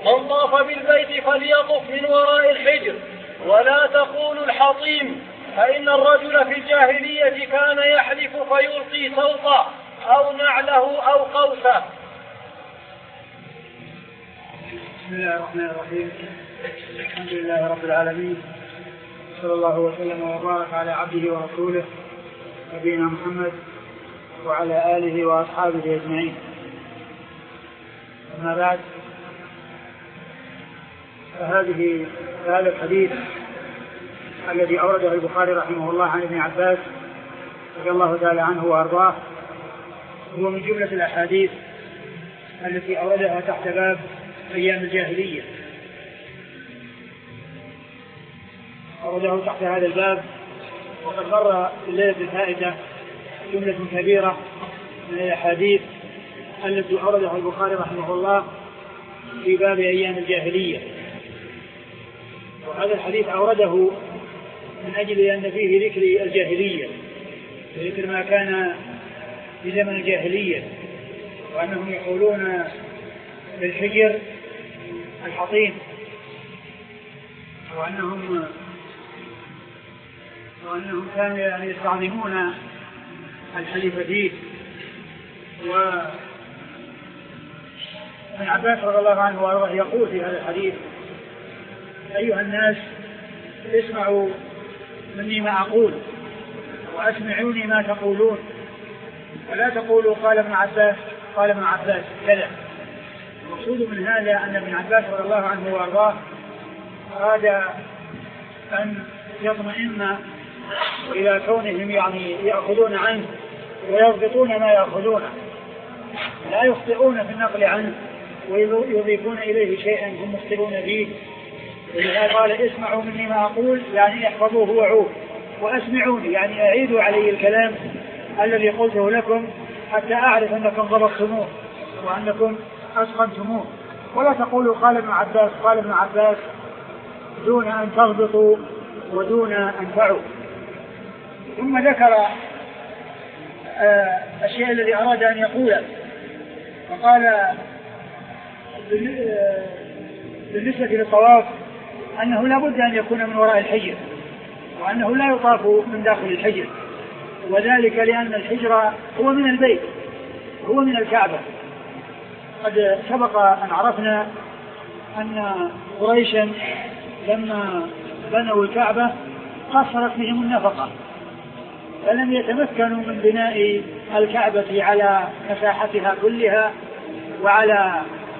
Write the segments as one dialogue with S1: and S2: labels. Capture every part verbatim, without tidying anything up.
S1: من طاف بالبيت فليطف من وراء الحجر ولا تقولوا الحطيم، فإن الرجل في الجاهلية كان يحلف فيلقي سوطه أو نعله أو قوسه.
S2: بسم الله الرحمن الرحيم. الحمد لله رب العالمين، صلى الله وسلم وبارك على عبده ورسوله نبينا محمد وعلى آله وأصحابه أجمعين. أما بعد، فهذه هذا الحديث الذي أورده البخاري رحمه الله عن ابن عباس رضي الله تعالى عنه وأرضاه هو من جملة الأحاديث التي أوردها تحت باب أيام الجاهلية. أورده تحت هذا الباب، وقد مر في الليلة الفائتة جملة كبيرة من الأحاديث التي أوردها البخاري رحمه الله في باب أيام الجاهلية. وهذا الحديث أورده من أجل أن فيه ذكر الجاهلية، ذكر ما كان في زمن الجاهلية، وأنهم يقولون للحجر الحطيم، وأنهم وأنهم كانوا يعني يستعظمون الحليف فيه. وابن عباس رضي الله عنه وارضاه يقول في هذا الحديث: أيها الناس، اسمعوا مني ما أقول وأسمعوني ما تقولون، ولا تقولوا قال ابن عباس قال ابن عباس كذا. المقصود من هذا أن ابن عباس رضي الله عنه وارضاه أراد أن يطمئن إلى كونهم يعني يأخذون عنه ويضبطون ما يأخذونه، لا يخطئون في النقل عنه ويضيفون إليه شيئا هم مخطئون فيه. ولهذا قال: اسمعوا مني ما أقول، يعني احفظوه وعوه، وأسمعوني يعني أعيدوا علي الكلام الذي قلته لكم حتى أعرف أنكم ضبطتموه وأنكم أسقمتموه. ولا تقولوا قال ابن عباس قال ابن عباس دون أن تضبطوا ودون أن تعوا. ثم ذكر الشيء الذي أراد أن يقوله، فقال بالنسبة للطواف أنه لا بد أن يكون من وراء الحجر، وأنه لا يطاف من داخل الحجر، وذلك لأن الحجر هو من البيت، هو من الكعبة. قد سبق أن عرفنا أن قريشا لما بنوا الكعبة قصرت بهم النفقة، فلم يتمكنوا من بناء الكعبة على مساحتها كلها وعلى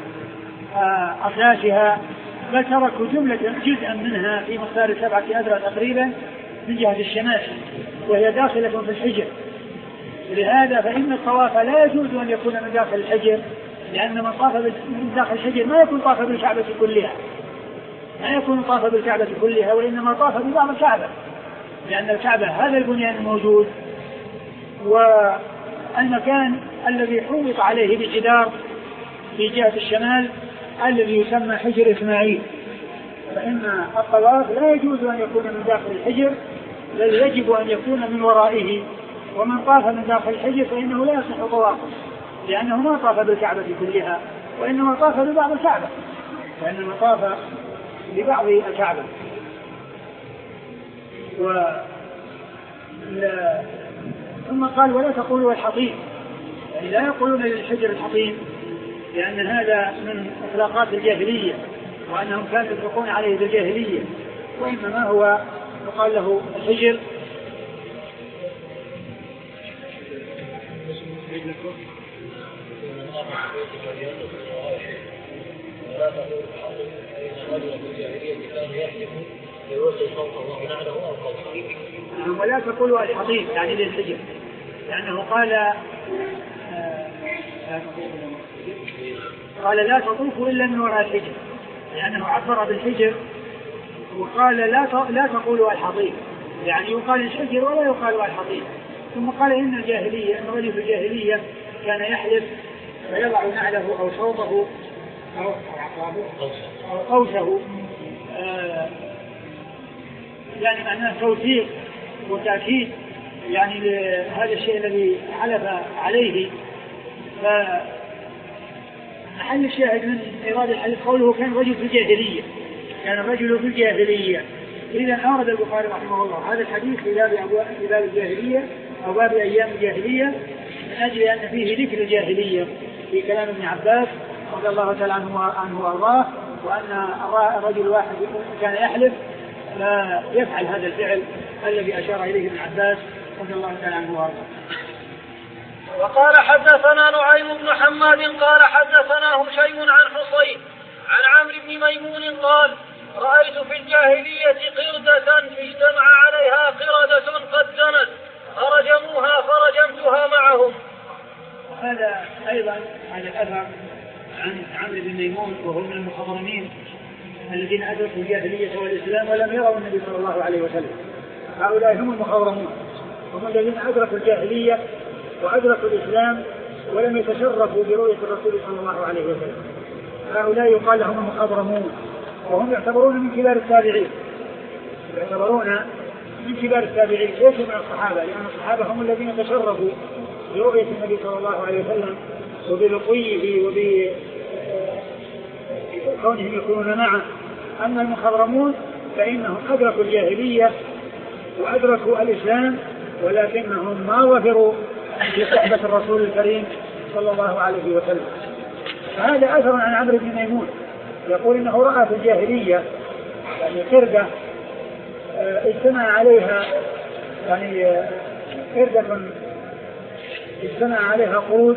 S2: أساسها، بل تركوا جملة جزءا منها في مقدار سبعة أذرع تقريبا من جهة الشمال، وهي داخلة في الحجر. ولهذا فإن الطواف لا يجوز أن يكون من داخل الحجر، لأن من طاف من داخل الحجر ما يكون طاف بالكعبة كلها، ما يكون طاف بالكعبة كلها، وإنما طاف ببعض الكعبة، لأن الكعبة هذا البنيان الموجود، والمكان الذي حوط عليه بالجدار في جهة الشمال الذي يسمى حجر إسماعيل. فإن الطواف لا يجوز أن يكون من داخل الحجر، بل يجب أن يكون من ورائه. ومن طاف من داخل الحجر فإنه لا يصح طوافه، لأنه ما طاف بالكعبة كلها، وإنما طاف ببعض الكعبة، وإنما طاف ببعض الكعبة. و... لا... ثم قال: ولا تقولوا الحطيم، يعني لا يقولون للحجر الحطيم، لأن هذا من إطلاقات الجاهلية، وأنهم كانوا يطلقون عليه بالجاهلية، وإنما هو يقال له الحجر. ولا تقولوا الحطيم يعني للحجر، لأنه قال آه قال لا تطوفوا إلا من وراء الحجر، لأنه عبر بالحجر وقال لا لا تقولوا الحطيم، يعني يقال الحجر ولا يقال الحطيم. ثم قال: إن الجاهلية أن رجل في الجاهلية كان يحلف فيضع نعله أو صوته أو أو قوسه، آه يعني معناه توثيق وتأكيد يعني لهذا الشيء الذي حلف عليه. محل الشاهد من إيراد الحديث قوله كان رجل في الجاهلية، كان الرجل في الجاهلية. إذا أورد البخاري رحمه الله هذا الحديث في باب في باب الجاهلية أو باب أيام الجاهلية من أجل أن فيه ذكر الجاهلية في كلام ابن عباس رضي الله تعالى عنه وأرضاه، وأن الرجل الواحد كان يحلف لا يفعل هذا الفعل الذي أشار إليه ابن عباس رضي الله تعالى عنه وأرضاه.
S1: وقال حدثنا نعيم بن حماد قال حدثنا هشيم عن حصين عن عمرو بن ميمون قال رأيت في الجاهلية قردة اجتمع عليها قردة قد زنت فرجموها فرجمتها معهم.
S2: هذا أيضا هذا الأثر عن عمرو بن ميمون وهو من المخضرمين الذين أدركوا الجاهلية والإسلام ولم يروا النبي صلى الله عليه وسلم. هؤلاء هم المخضرمون، هم الذين أدركوا الجاهلية وأدركوا الإسلام ولم يتشرفوا برؤية الرسول صلى الله عليه وسلم. هؤلاء يقال لهم المخضرمون، وهم يعتبرون من كبار التابعين، يعتبرون من كبار التابعين ليسوا من الصحابة، لأن الصحابة هم الذين تشرفوا برؤية النبي صلى الله عليه وسلم وبلقيه وبكونهم يكونون معه. أما المخضرمون فإنهم أدركوا الجاهلية وأدركوا الإسلام ولكنهم ما وفروا في صحبة الرسول الكريم صلى الله عليه وسلم. فهذا أثر عن عمرو بن ميمون يقول إنه رأى في الجاهلية يعني قردة اجتمع عليها يعني قردة اجتمع عليها قرود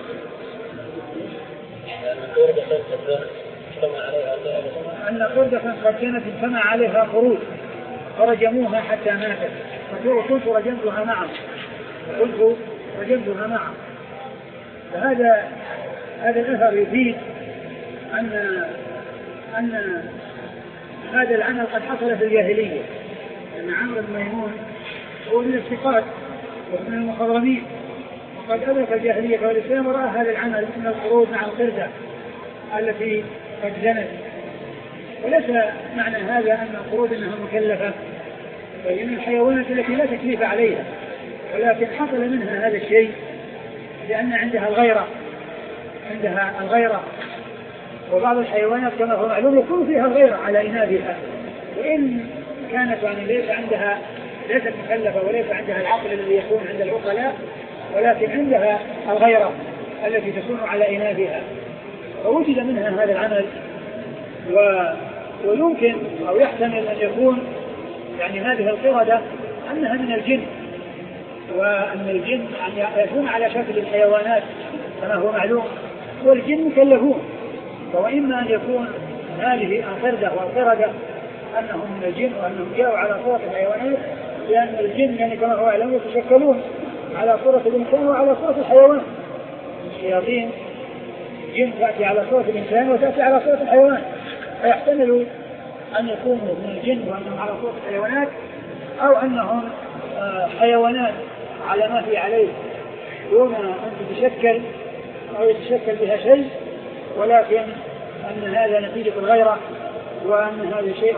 S2: أن قردة قد كانت اجتمع عليها قرود فرجموها حتى ماتت، فقلت رجمتها معه قلت رجمتها معه. فهذا هذا الأثر يفيد أن أن هذا العمل قد حصل في الجاهلية، أن عمرو بن ميمون هو من الثقات ومن المخضرمين وقد أدرك الجاهلية والإسلام ورأى هذا العمل من الخروج مع القردة التي قد زنت. وليس معنى هذا أن القرود أنها مكلفة، فإن الحيوانات التي لا تكليف عليها، ولكن حصل منها هذا الشيء لأن عندها الغيرة عندها الغيرة وبعض الحيوانات كما هو معلوم يكون فيها الغيرة على إناثها، وإن كانت يعني ليس عندها ليست مكلفة وليس عندها العقل الذي يكون عند العقلاء، ولكن عندها الغيرة التي تكون على إناثها، فوجد منها هذا العمل. و... ويمكن أو يحتمل أن يكون يعني هذه القردة أنها من الجن، وأن الجن يعني يكون على شكل الحيوانات كما هو معلوم، والجن مكلفون، وإما أن يكون هذه القردة والقردة أنهم من الجن وأنهم جاءوا على صورة الحيوانات، لأن الجن يعني كما هو معلوم يتشكلون على صورة الإنسان وعلى صورة الحيوان. الشياطين الجن تأتي على صورة الإنسان وتأتي على صورة الحيوان، فيحتمل أن يكونوا من الجن وأنهم على صورة الحيوانات، أو أنهم حيوانات على ما في عليه دون أن تتشكل أو يتشكل بها شيء، ولكن أن هذا نتيجة الغيرة، وأن هذا شيء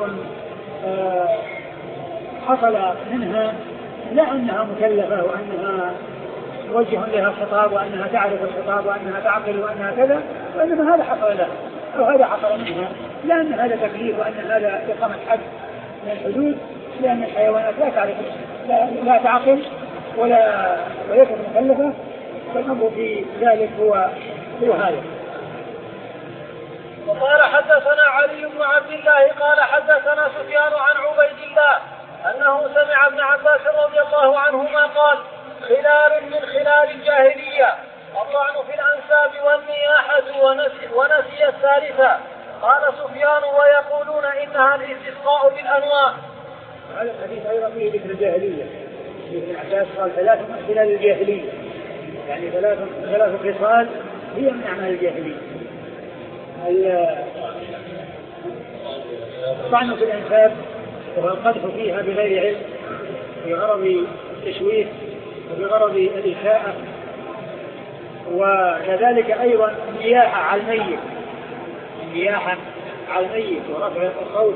S2: حصل منها، لا أنها مكلفة وأنها موجه لها الخطاب وأنها تعرف الخطاب وأنها تعقل وأنها كذا، وإنما هذا حصل لها أو هذا حصل منها، لأن هذا تكليف وأن هذا إقامة حد من الحدود، لأن الحيوانات لا تعرف لا, لا تعقل ولا وليست مكلفة، فالأمر في ذلك هو هو هذا.
S1: وقال حدثنا علي بن عبد الله قال حدثنا سفيان عن عبيد الله أنه سمع ابن عباس رضي الله عنهما قال خلال من خلال الجاهلية الطعن في الأنساب والنياحة ونسي, ونسي الثالثة. قال سفيان ويقولون إنها الاستسقاء بالأنواع.
S2: هذا الحديث أيضا فيه ذكر الجاهلية. ابن عباس قال ثلاث من خلال الجاهلية، يعني ثلاث ثلاث خصال هي من أعمال الجاهلية. الطعن في الأنساب وهو القدح فيها بغير علم بغرض التشويه وبغرض الإساءة، وكذلك أيضا النياحة على الميت، النياحة على الميت ورفع الصوت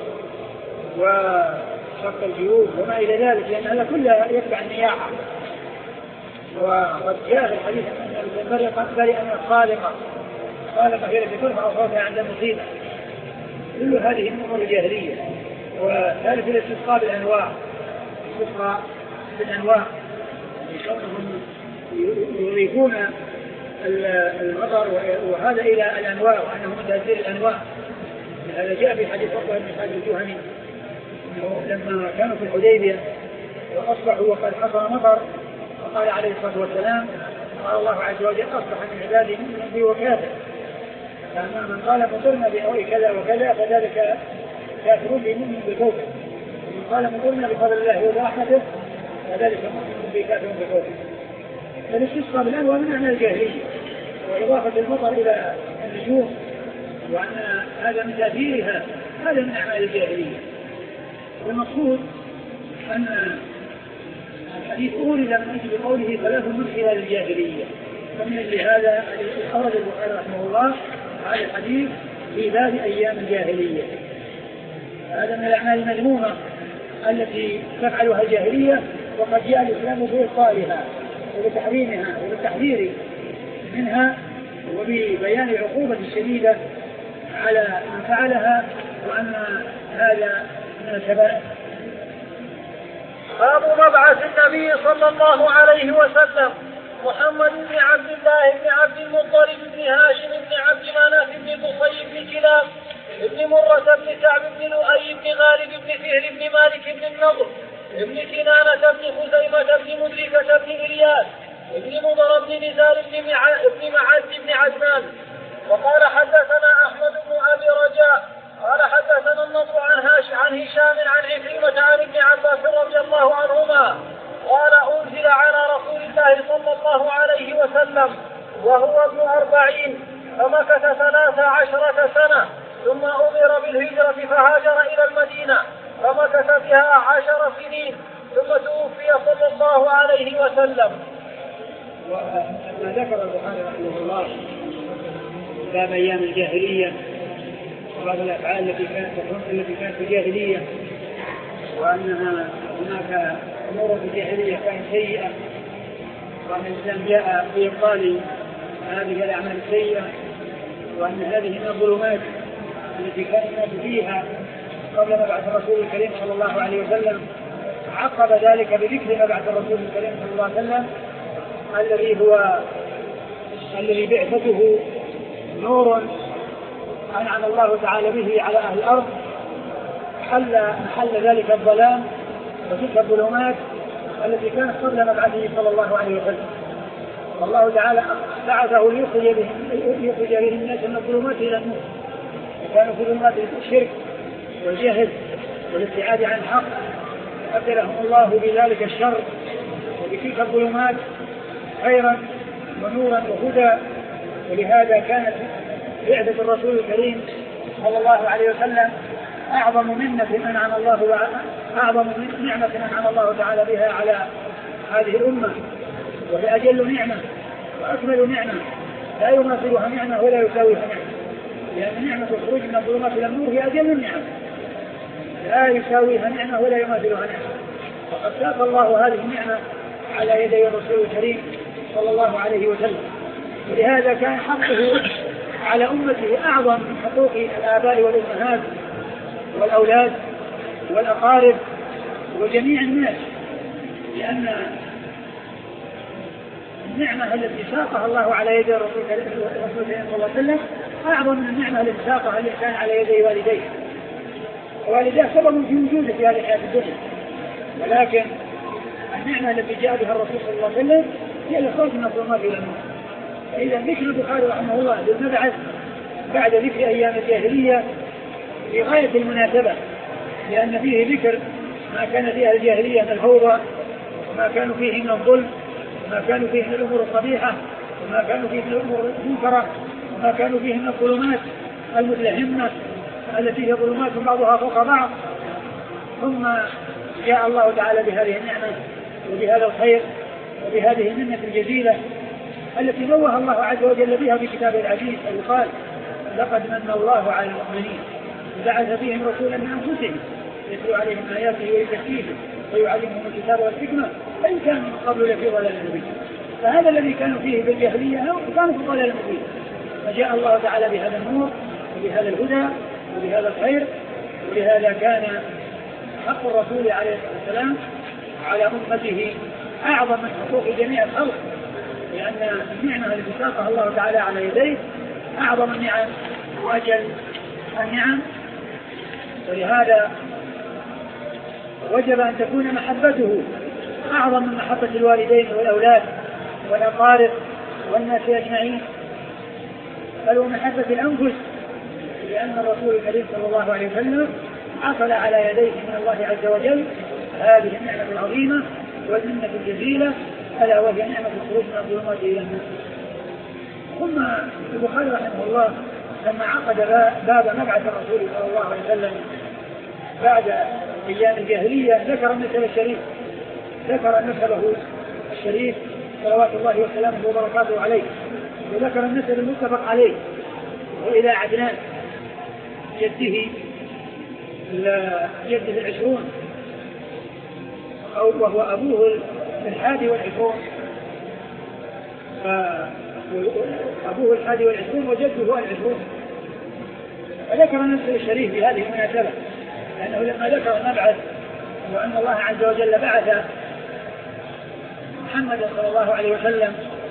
S2: وشق الجيوب وما إلى ذلك، لأن هذا كله يتبع النياحة. وقد جاء في الحديث أن البرية قد برئ من الخالقة، المخالفة هي التي ترفع صوتها عند المصيبة. كل هذه أمور الجاهلية. وثالث الاستسقاء بالأنواع، الاستسقاء بالأنواع كونهم يضيفون المطر وهذا إلى الأنواع وأنه من تأثير الأنواع. هذا جاء في حديث عقبة بن خالد الجهني لما كانوا في الحديبية وأصبحوا وقد حصل مطر فقال عليه الصلاة والسلام قال الله عز وجل أصبح من عبادي مؤمن وكافر، فأما من قال مطرنا بأوي كذا وكذا فذلك كافر بمؤمن بكفر، ومن قال مطرنا بفضل الله ورحمته فذلك مؤمن بكافر بكفر. فالاستسقاء بالأنواع من أعمال الجاهلية، وإضافة المطر إلى النجوم وأن هذا من تأثيرها هذا من أعمال الجاهلية. والمقصود أن الحديث أورد من أجل قوله ثلاث من خلال الجاهلية، فمن أجل هذا أورد البخاري رحمه الله هذا الحديث في باب أيام الجاهلية. هذا من الأعمال المذمومة التي تفعلها الجاهلية، وقد جاء الإسلام بإبطالها وبتحريمها وبالتحذير منها وببيان العقوبة الشديدة على من فعلها، وأن هذا من الكبائر.
S1: باب مبعث النبي صلى الله عليه وسلم محمد بن عبد الله بن عبد المطلب بن هاشم بن عبد مناف بن قصي بن كلاب بن مرة بن كعب بن لؤي بن غالب بن فهر بن مالك بن النضر بن كنانة بن خزيمة بن مدركة بن إلياس بن مضر بن نزار بن معز بن عدنان. وقال حدثنا أحمد بن أبي رجاء قال حدثنا النضر عن عن هشام عن عكرمة عن ابن عباس رضي الله عنهما قال أنزل على رسول الله صلى الله عليه وسلم وهو ابن أربعين فمكث ثلاث عشرة سنة ثم أمر بالهجرة فهاجر إلى المدينة فمكث بها عشر سنين ثم توفي صلى الله عليه وسلم.
S2: وما ذكر البخاري رحمه الله باب أيام الجاهلية وبعض الأفعال التي كانت التي كانت في الجاهلية، وأنها هناك أمور في الجاهلية كانت سيئة، وأن الإسلام جاء في إبطال هذه الأعمال السيئة، وأن هذه من الظلمات التي كان الناس فيها قبل مبعث الرسول الكريم صلى الله عليه وسلم. عقب ذلك بذكر مبعث الرسول الكريم صلى الله عليه وسلم الذي هو الذي بعثته نور أنعم الله تعالى به على أهل الأرض، حل محل ذلك الظلام وتلك الظلمات التي كانت قبل مبعثه صلى الله عليه وسلم. والله تعالى بعثه ليخرج به الناس من الظلمات إلى النور، وكانوا في ظلمات الشرك والجهل والابتعاد عن الحق، أبدلهم الله بذلك الشر وبتلك الظلمات خيرا ونورا وهدى. ولهذا كانت بعثة الرسول الكريم صلى الله عليه وسلم أعظم منة أنعم الله أعظم نعمة أنعم الله تعالى بها على هذه الأمة، وهي أجل نعمة وأكمل نعمة لا يماثلها نعمة ولا يساويها نعمة، لأن نعمة الخروج من الظلمات إلى النور هي أجل النعمة لا يساويها نعمة ولا يماثلها نعمة. وقد ساق الله هذه النعمة على يدي الرسول الكريم صلى الله عليه وسلم. ولهذا كان حقه على أمته أعظم من حقوق الآباء والأمهات والأولاد والأقارب وجميع الناس، لأن النعمة التي ساقها الله على يدي الرسول صلى الله عليه وسلم أعظم من النعمة التي ساقها الإنسان على يدي والديه. والديه سبب في وجوده في هذه الحياة الدنيا، ولكن النعمة التي جاء بها الرسول صلى الله عليه وسلم هي الخروج من الظلمات إلى النور. إذا ذكر البخاري رحمه الله للمبعث بعد ذكر أيام الجاهلية في غاية المناسبة، لأن فيه ذكر ما كان فيها الجاهلية من الفوضى، وما كانوا فيه من الظلم، وما كانوا فيه من الأمور القبيحة، وما كانوا فيه من الأمور المنكرة، وما كانوا فيه من الظلمات المتلهمة التي هي ظلمات بعضها فوق بعض. ثم جاء الله تعالى بهذه النعمة وبهذا الخير وبهذه المنة الجزيلة التي نوه الله عز وجل بها في كتابه العزيز، قال لقد من الله على المؤمنين وبعث فيهم رسولا من أنفسهم يتلو عليهم آياته ويزكيهم ويعلمهم الكتاب والحكمة وإن كانوا من قبل لفي ضلال مبين. فهذا الذي كانوا فيه بالجاهلية كانوا في ضلال مبين، فجاء الله تعالى بهذا النور وبهذا الهدى وبهذا الخير، ولهذا كان حق الرسول عليه الصلاة والسلام على أمته أعظم من حقوق جميع الخلق، لأن النعمة التي ساقها الله تعالى على يديه أعظم النعم وأجل النعم، ولهذا وجب أن تكون محبته أعظم من محبة الوالدين والأولاد والأقارب والناس أجمعين، بل ومحبة الأنفس، لأن الرسول الكريم صلى الله عليه وسلم حصل على يديه من الله عز وجل هذه النعمة العظيمة والمنة الجزيلة، ألا وهي نعمة الخروج من الظلمات إلى النور. ثم البخاري رحمه الله لما عقد باب مبعث الرسول صلى الله عليه وسلم بعد أيام الجاهلية ذكر النسب الشريف، ذكر نسبه الشريف صلوات الله وسلامه وبركاته عليه، وذكر النسب المتفق عليه وإلى عدنان جده جده العشرون أو وهو أبوه الحادي والعشرون، أبوه الحادي والعشرون وجده هو العشرون، فذكر النسب الشريف بهذه المناسبة، لأنه لما ذكر المبعث وأن الله عز وجل بعث محمد صلى الله عليه وسلم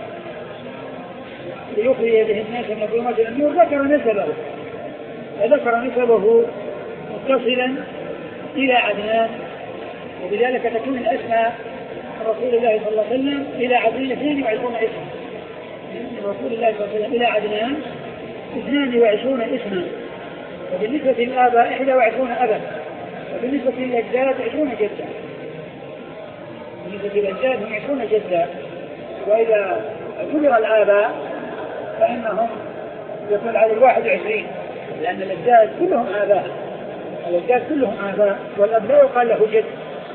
S2: ليخرج به الناس من الظلمات إلى النور ذكر نسبه، فذكر نسبه متصلا إلى عدنان، وبذلك تكون الأسماء رسول الله صلى الله عليه وسلم إلى عدنان اثنين وعشرون اسما، رسول الله صلى الله عليه وسلم إلى عدنان اثنان وعشرون اسما، وبالنسبة للآباء إحدى وعشرون أبا، وبالنسبة للأجداد عشرون جدا، بالنسبة للأجداد هم عشرون جدا، وإذا كبر الآباء فإنهم يكون على الواحد وعشرين، لأن الأجداد كلهم آباء، الأجداد كلهم آباء، والأب لا يقال له جد،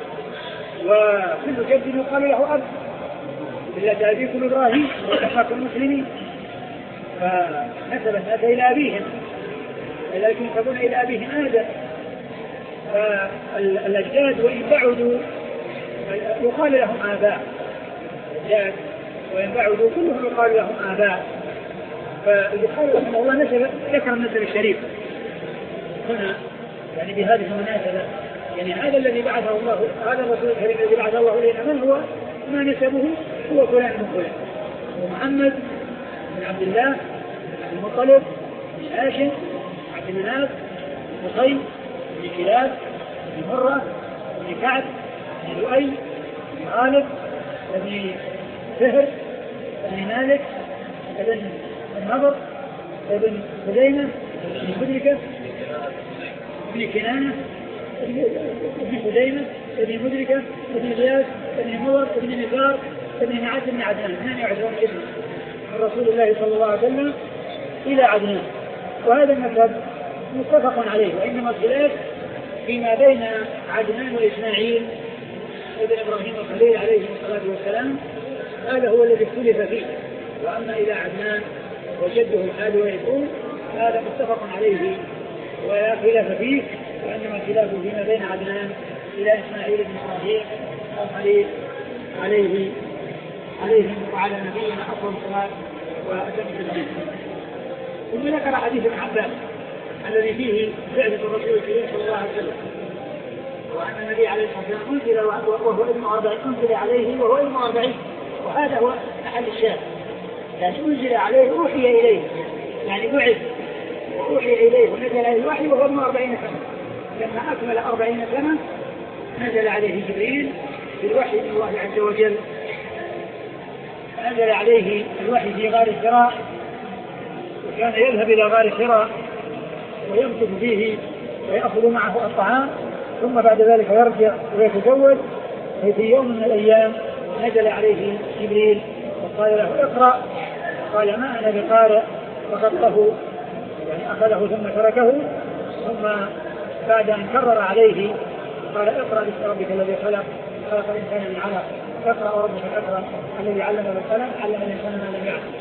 S2: وكل جد يقال له أب، إلا أبيكم إبراهيم وأباكم المسلمين، فنسب الناس إلى أبيهم، لكن ينسبون إلى أبيهم آدم، فالأجداد وإن بعدوا يقال لهم آباء، الأجداد وإن بعدوا كلهم يقال لهم آباء. فالبخاري رحمه الله نسب ذكر النسب الشريف هنا يعني بهذه المناسبة، يعني هذا الذي بعثه الله، هذا الرسول الكريم الذي بعثه الله إلينا من هو؟ ما نسبه هو فلان من فلان، ومحمد بن عبد الله بن المطلب بن هاشم عبد مناف قصي بن كلاب بن مرة بن كعب بن لؤي بن غالب بن فهر بن مالك بن النضر بن خزيمة بن مدركة بن كنانة بن خزيمة بن مدركة بن غياث بن مضر بن نزار بن معاذ بن عدنان، اثنين وعشرون اسم من رسول الله صلى الله عليه وسلم إلى عدنان، وهذا النسب متفق عليه، وإنما الخلاف فيما بين عدنان وإسماعيل ابن إبراهيم الخليل عليه الصلاة والسلام، هذا هو الذي اختلف فيه، وأما إلى عدنان وجده الحادي والعشرون هذا متفق عليه ولا خلاف فيه، وإنما الخلاف فيما بين عدنان إلى إسماعيل بن إبراهيم الخليل عليه عليهم وعلى نبينا أفضل الصلاة وأتم التسليم. ثم ذكر حديث ابن عباس الذي فيه بعثة الرسول الكريم صلى الله عليه وسلم، وأن النبي عليه الصلاة والسلام أنزل وهو ابن أربعين، أنزل عليه وهو ابن أربعين، وهذا هو محل الشاهد، يعني أنزل عليه أوحي إليه، يعني بعث وأوحي إليه ونزل عليه الوحي وهو ابن أربعين سنة، لما أكمل أربعين سنة نزل عليه جبريل بالوحي من الله عز وجل، نزل عليه الوحي في غار الحراء، وكان يذهب إلى غار الحراء ويمكث فيه ويأخذ معه الطعام، ثم بعد ذلك يرجع ويتزوج. في يوم من الأيام نزل عليه جبريل وقال له اقرأ، قال ما أنا بقارئ، فخطه يعني أخذه ثم تركه، ثم بعد أن كرر عليه قال اقرأ باسم ربك الذي خلق خلق الإنسان من علق، اقرأ وربك الأكرم الذي علم بالقلم علم الإنسان ما لم يعلم.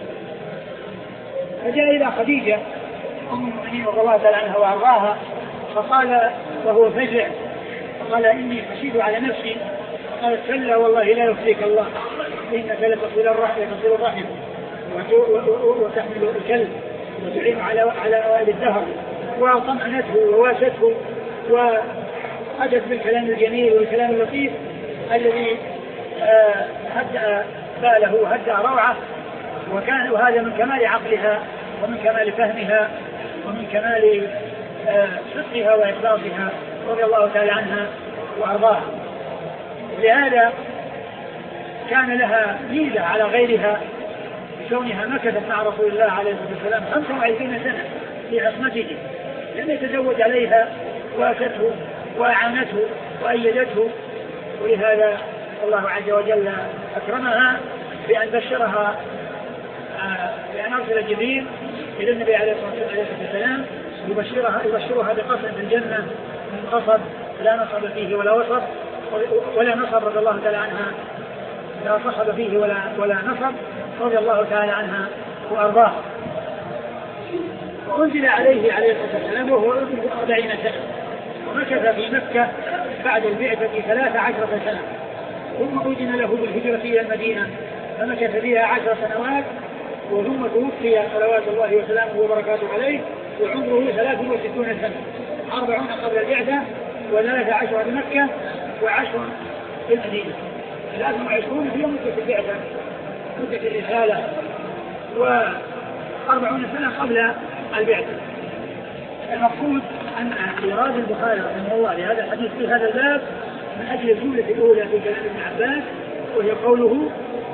S2: فجاء إلى خديجة أم المؤمنين رضي الله تعالى عنها وأرضاها، فقال وهو فزع، فقال إني خشيت على نفسي، قالت كلا والله لا يخزيك الله، إنك لتصل الرحم وتصل الرحم وتحمل الكلب وتعين على على نوائب الدهر، وطمأنته وواسته وأتت بالكلام الجميل والكلام اللطيف الذي هدأ باله وهدأ روعه، وكان وهذا من كمال عقلها ومن كمال فهمها ومن كمال صدقها وإخلاصها رضي الله تعالى عنها وأرضاها. لهذا كان لها ميزة على غيرها بكونها مكثت مع رسول الله عليه الصلاة والسلام خمسة وعشرين سنة في عصمته، لم يتزوج عليها وأتته وأعانته وأيدته، ولهذا الله عز وجل أكرمها بأن بشرها بأن أرسل جبريل إلى النبي عليه الصلاة والسلام يبشرها يبشرها بقصر في الجنة من قصب لا نصب فيه ولا وصب ولا نصب رضي الله تعالى عنها، لا صحب فيه ولا ولا نصب رضي الله تعالى عنها وأرضاها. وأنزل عليه عليه الصلاة والسلام وهو ابن أربعين سنة، ومكث في مكة بعد البعثة ثلاث عشرة سنة، ثم أذن له بالهجرة إلى المدينة فمكث فيها عشر سنوات، وثم توفي صلوات الله وسلامه وبركاته عليه وعمره ثلاث وستون سنة، أربعون قبل البعثة وثلاث عشر بمكة وعشر في المدينة، ثلاث وعشرون في مدة البعثة مدة الرسالة، وأربعون سنة قبل البعثة. المقصود أن إيراد البخاري رحمه الله لهذا الحديث في هذا الباب من أجل الجملة الأولى في كلام ابن عباس، وهي قوله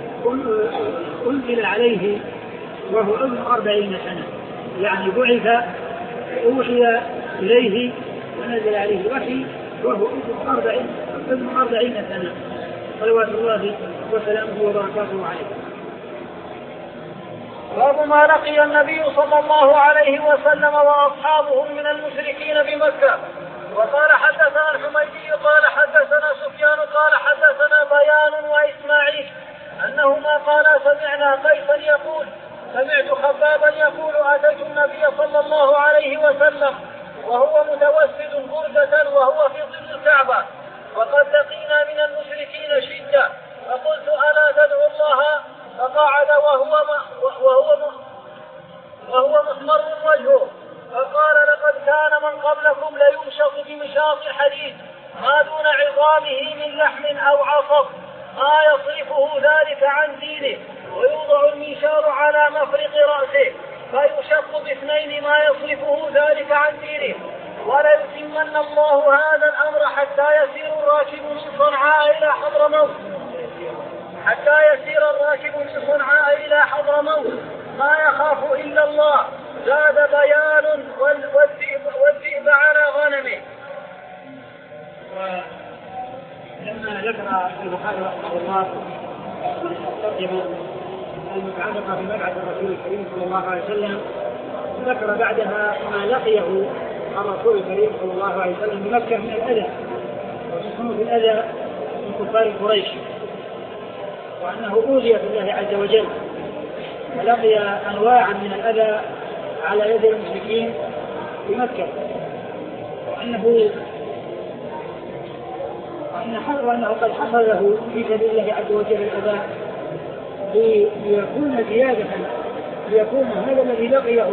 S2: أنزل عليه وهو ابن أربعين سنة، يعني بعث أوحي إليه ونزل عليه الوحي وهو ابن أربعين ابن أربعين سنة صلوات الله وسلامه وبركاته عليه.
S1: باب ما لقي النبي صلى الله عليه وسلم وأصحابه من المشركين بمكة. وقال حدثنا الحميدي قال حدثنا سفيان قال حدثنا بيان وإسماعيل أنهما قالا سمعنا قيسا يقول سمعت خبابا يقول أتيت النبي صلى الله عليه وسلم وهو متوسد بردة وهو في ظل الكعبة وقد لقينا من المشركين شدة، فقلت ألا تدعو الله؟ فقعد وهو وهو وهو محمر وجهه، فقال لقد كان من قبلكم ليمشط بمشاط الحديد ما دون عظامه من لحم أو عصب ما يصرفه ذلك عن دينه، ويوضع المنشار على مفرق رأسه فيشق باثنين ما يصرفه ذلك عن دينه، ولا يتمن الله هذا الأمر حتى يسير الراكب من صنعاء إلى حضرموت حتى يسير الراكب من صنعاء إلى حضرموت ما يخاف إلا الله. زاد بيان والذئب, والذئب على غنمه.
S2: ولما ذكر البخاري رحمه الله الترجمة المتعلقة بمبعث الرسول الكريم صلى الله عليه وسلم، ذكر بعدها ما لقيه الرسول الكريم صلى الله عليه وسلم بمكة من الأذى وخصوصا في الأذى من كفار قريش، وأنه أوذي في الله عز وجل ولقي أنواعا من الأذى على يد المشركين في مكة، وأنه وأنه قد حصل له في سبيل الله عز وجل الأذى ليكون زيادة ليكون هذا الذي لقيه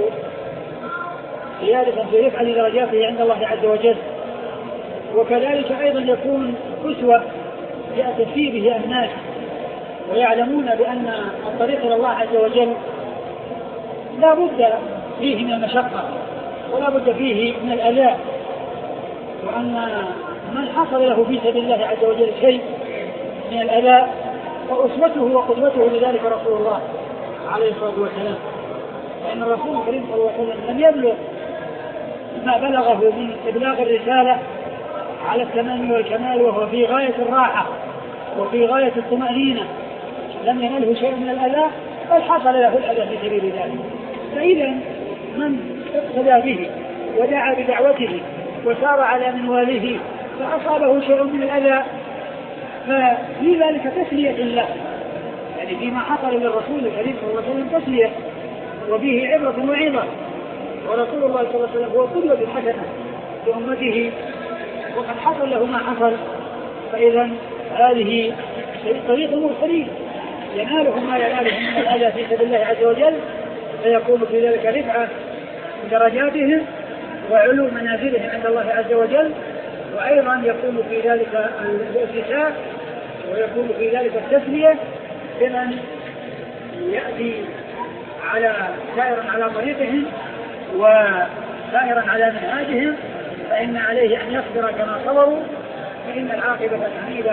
S2: زيادة في رفع درجاته عند الله عز وجل، وكذلك أيضا يكون أسوة يأتي به الناس ويعلمون بأن الطريق إلى الله عز وجل لا بد فيه من المشقة ولا بد فيه من الأذى، وأن من حصل له في سبيل الله عز وجل شيء من الأذى فأسوته وقدوته لذلك رسول الله عليه الصلاة والسلام، لأن الرسول الكريم صلى الله عليه وسلم لم يبلغ ما بلغه من إبلاغ الرسالة على التمام والكمال وهو في غاية الراحة وفي غاية الطمأنينة، لم ينله شيء من الأذى بل حصل له الأذى في سبيل ذلك. فإذا من اقتدى به ودعا بدعوته وسار على منواله فأصابه شيء من الأذى ففي ذلك تسلية الله، يعني فيما حصل للرسول الكريم صلى الله عليه وسلم تسلية وفيه عبرة وعظة، ورسول الله صلى الله عليه وسلم هو قدوة حسنة لأمته وقد حصل له ما حصل، فإذا هذه طريق المرسلين ينالهم ما ينالهم من الأذى في سبيل الله عز وجل، فيكون في ذلك رفعة درجاتهم وعلو منازلهم عند الله عز وجل، وأيضا يكون في ذلك الاتساع ويكون في ذلك التسلية لمن يأتي على سائرا على طريقهم وسائرا على منهاجهم، فإن عليه أن يصبر كما صبروا، فإن العاقبة الحميدة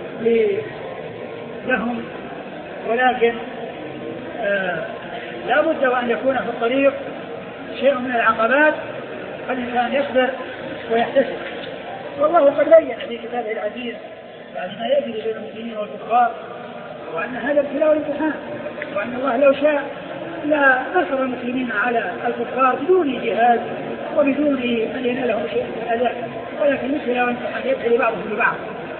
S2: لهم. ولكن آه لا بد وأن يكون في الطريق شيء من العقبات، فالإنسان يصبر ويحتسب. والله قد بين في كتابه العزيز بعد ما يجري بين المسلمين والكفار وأن هذا ابتلاء والامتحان، وأن الله لو شاء لا نصر المسلمين على الكفار بدون جهاد وبدون أن ينالهم شيء من الأذى، ولكن الابتلاء والامتحان يبتلي بعضهم ببعض،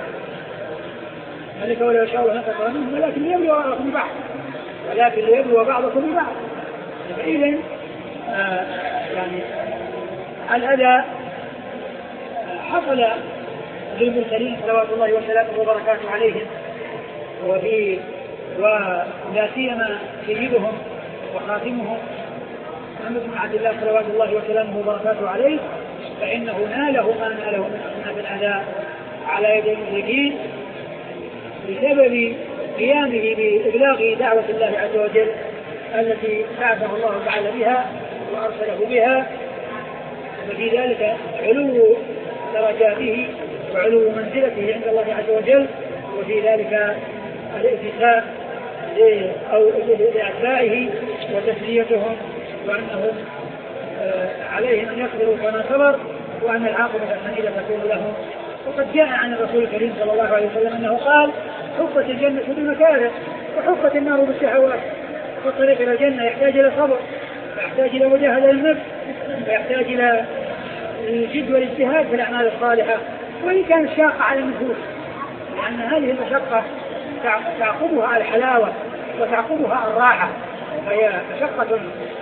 S2: ذلك ولو شاء الله نصر منهم ولكن ليبلو بعضكم ببعض ولكن ليبلو بعضكم ببعض. فإذن آه يعني الأذى حصل للمرسلين صلوات الله وسلامه وبركاته عليهم، وفي ولا سيما سيدهم وخاتمهم محمد بن عبد الله صلوات الله وسلامه وبركاته عليه، فإنه ناله ما ناله من أصناف الأذى على يد المشركين بسبب قيامه بإبلاغ دعوة الله عز وجل التي بعثه الله تعالى بها وأرسله بها، وفي ذلك علو درجاته وعلو منزلته عند الله عز وجل، وفي ذلك الاتساع أو لأتباعه وتسليتهم، وأنهم عليهم أن يصبروا كما صبر، وأن العاقبة الحميدة تكون لهم. وقد جاء عن الرسول الكريم صلى الله عليه وسلم أنه قال: حفت الجنة بالمكاره وحفت النار بالشهوات، والطريق إلى الجنة يحتاج إلى صبر، ويحتاج إلى مجاهدة للنفس، ويحتاج إلى الجد والاجتهاد في الأعمال الصالحة وإن كانت شاقة على النفوس، لأن هذه المشقة تعقبها الحلاوة وتعقبها الراحة، فهي مشقة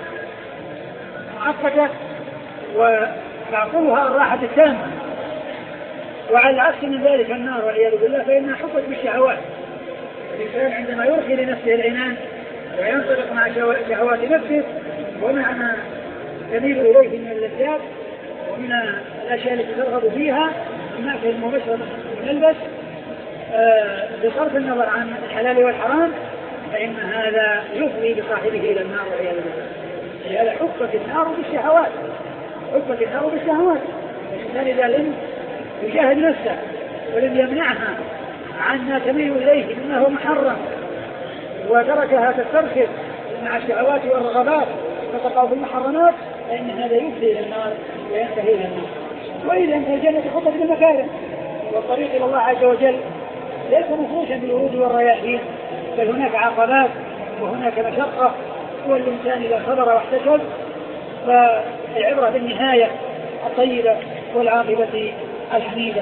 S2: مؤقتة وتعقبها الراحة التامة. وعلى العكس من ذلك النار والعياذ بالله فإنها حفت بالشهوات. الإنسان عندما يرخي لنفسه العنان وينطلق مع شهوات نفسه ومع ما تميل إليه من اللذات ومن الأشياء التي ترغب فيها من مأكل ومشرب وملبس آه بصرف النظر عن الحلال والحرام، فإن هذا يفضي بصاحبه إلى النار والعياذ بالله. لهذا حفت النار بالشهوات، حفت النار بالشهوات. الإنسان إذا لم يجاهد نفسه ولم يمنعها عن ما تميل إليه مما هو محرم وتركها تسترشد مع الشهوات والرغبات وتقع في المحرمات، فإن هذا يفضي إلى النار وينتهي إلى النار. وإذا انت الجنة خطت بالمكاره، والطريق إلى الله عز وجل ليس مفروشا بالورود والرياحين، بل هناك عقبات وهناك مشقة، والإنسان إذا صبر واحتسب فالعبرة بالنهاية الطيبة والعاقبة الحميدة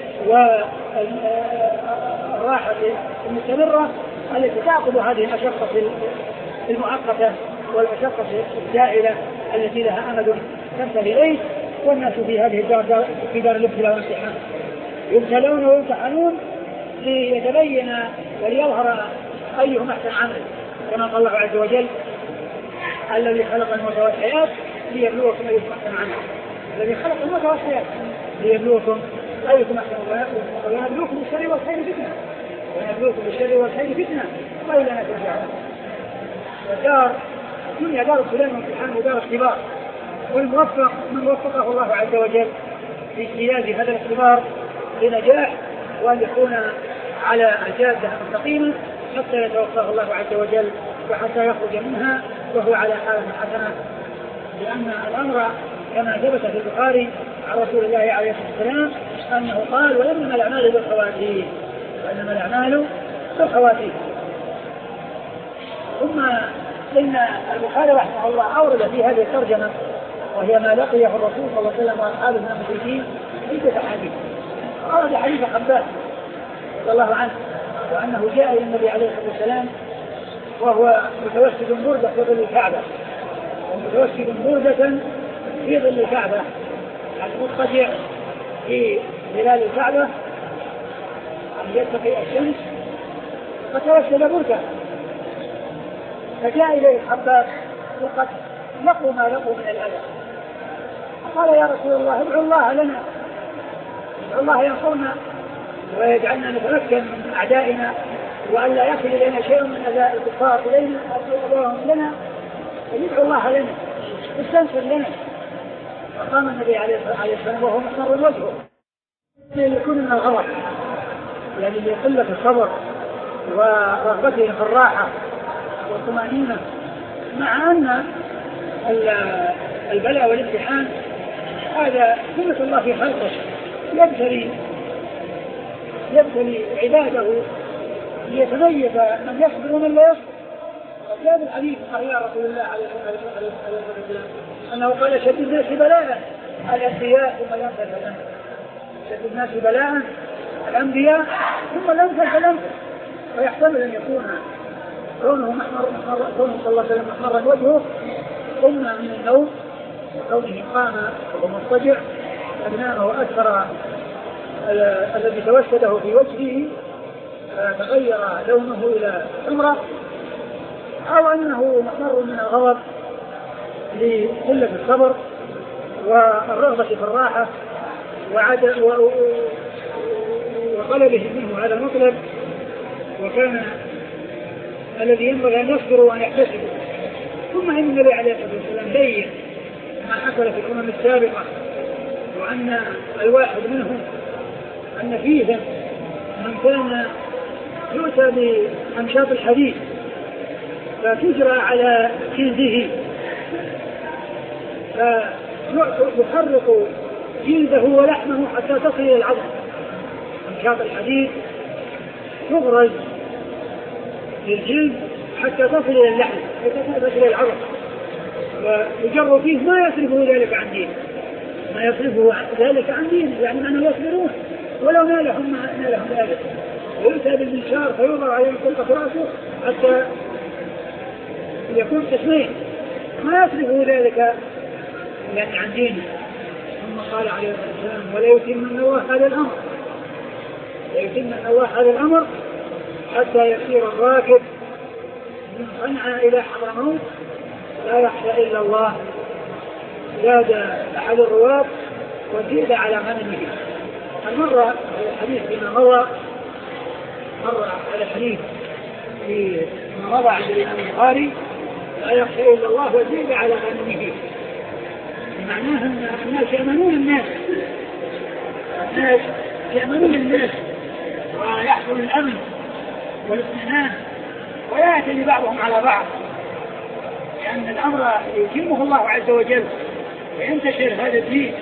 S2: والراحة المستمرة التي تعقب هذه المشقة المؤقتة والمشقة الزائلة التي لها أمد تنتهي إليه. والناس في هذه الدار في دار الابتلاء والامتحان يبتلون ويمتحنون ليتبين وليظهر أيهم أحسن عمل، كما قال الله عز وجل: الذي خلق الموت والحياة ليبلوكم أيكم أحسن عملا. الذي خلق الموت والحياة ليبلوكم أيكم أحسن عملا، ويبلوكم بالشر والخير فتنة ويبلوكم بالشر والخير فتنة وإلى أن ترجعون. والدار الدنيا دار ابتلاء وامتحان ودار اختبار، والموفق من وفقه الله عز وجل في اجتياز هذا الاختبار لنجاح وأن يكون على الجادة المستقيمة حتى يتوفاه الله عز وجل وحتى يخرج منها وهو على حالة حسنة. لأن الأمر كما ثبت في البخاري عن رسول الله عليه الصلاة والسلام أنه قال: وإنما الأعمال بالخواتيم، وإنما الأعمال بالخواتيم. ثم إن البخاري رحمه الله أورد في هذه الترجمة وهي ما لقيه الرسول صلى الله عليه وسلم وأصحابه من المشركين عدة أحاديث. أورد حديث خباب رضي الله عنه وأنه جاء إلى النبي عليه الصلاة والسلام وهو متوسد بردة في ظل الكعبة، ومتوسد بردة في ظل الكعبة، يعني مضطجع في ظلال الكعبة أن يتقي الشمس، فتوسد بردة. فجاء إليه الخباب وقد لقوا ما لقوا من الأذى، قال يا رسول الله ادعو الله لنا، ادعو الله ينصرنا ويجعلنا نتمكن من أعدائنا وأن لا يصل إلينا شيء من أذى الكفار إلينا أذاهم لنا، فندعو الله لنا استنصر لنا. فقام النبي عليه الصلاة والسلام وهو محمر وجهه يكون من الغضب، يعني لقلة الصبر ورغبته في الراحة والطمأنينة، مع أن البلاء والامتحان هذا سنة الله في خلقه، يبتلي يبتلي عباده ليتميز من يصبر ومن لا يصبر. وجاء الحديث عن رسول الله عليه الصلاة والسلام أنه قال شد الناس بلاء الأنبياء ثم الأمثل فالأمثل، شد الناس بلاء الأنبياء ثم الأمثل فالأمثل. ويحتمل أن يكون كونه محمر كونه صلى الله عليه وسلم محمر وجهه قمنا من النوم كونه قام ومضطجع أبناءه وأثر الذي توسده في وجهه تغير لونه إلى حمرة، أو أنه محمر من الغضب لقلة الصبر والرغبة في الراحة وطلبه منه هذا المطلب، وكان الذي ينبغي أن يصبر وأن يحتسب. ثم إن النبي عليه الصلاة والسلام بين ما حصل في الأمم السابقة، وأن الواحد منهم أن فيهم من كان يؤتى بأمشاط الحديد فتجرى على جلده فيحرق جلده ولحمه حتى تصل إلى العظم. أمشاط الحديد تغرز للجلد حتى تصل إلى اللحم حتى تصل إلى العظم، ويجر فيه ما يصرفه ذلك عن دينه، ما يصرفه ذلك عن دينه، يعني أنه يصبرون ولو نالهم ما نالهم ذلك. ويؤتى بالمنشار فيوضع عليه القلقة رأسه حتى يكون تسمين، ما يصرفه ذلك يعني عن دينه. ثم قال عليه الصلاة والسلام ولا يتم الله هذا الأمر، لا يتم الله هذا الأمر حتى يسير الراكب من صنعاء إلى حضرموت لا يخشى إلا الله، زاد أحد الرواة وزيد على غنمه. المرة على الحديث فيما مضى مر على الحديث فيما مضى عند الإمام البخاري لا يخشى إلا الله وزيد على غنمه، معناه أن الناس يأمنون الناس الناس يأمنون الناس ويحصل الأمن والاطمئنان ويأتي بعضهم على بعض، لأن الأمر يتمه الله عز وجل وينتشر هذا الدين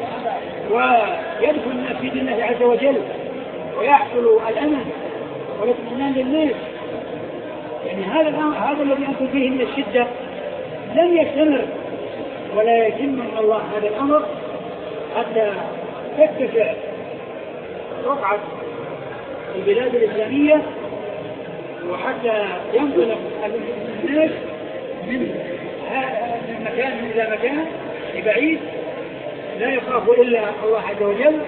S2: ويدخل الناس في دين الله عز وجل ويحصل الأمن والاطمئنان للناس. يعني هذا الأمر هذا الذي أنتم فيه من الشدة لن يستمر ولا يتم من الله هذا الأمر حتى تتسع رقعة البلاد الإسلامية، وحتى ينطلق الناس من مكان إلى مكان بعيد لا يخاف إلا الله عز وجل،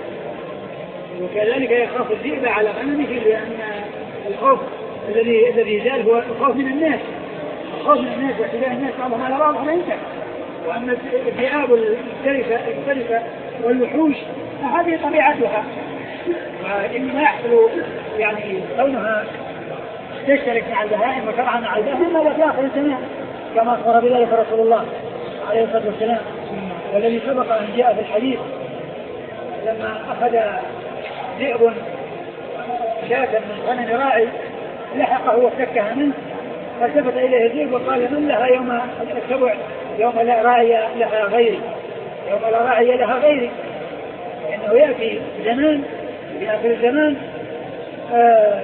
S2: وكذلك يخاف الذئب على غنمه، لأن الخوف الذي الذي زال هو الخوف من الناس، الخوف من الناس واعتداء الناس بعضهم على بعض لا ينتهي. وأما الذئاب المختلفة والوحوش فهذه طبيعتها، وإنما يحصل يعني كونها تشترك مع البهائم وترعى مع البهائم هذا في آخر الزمان كما أخبر بذلك رسول الله عليه الصلاة والسلام. والذي سبق أن جاء في الحديث لما أخذ ذئب شاة من غنم راعي لحقه وافتكها منه فالتفت إليه الذئب وقال من لها يوم السبع يوم لا راعي لها غيري، يوم لا راعي لها غيري. إنه يأتي زمان في آخر الزمان آه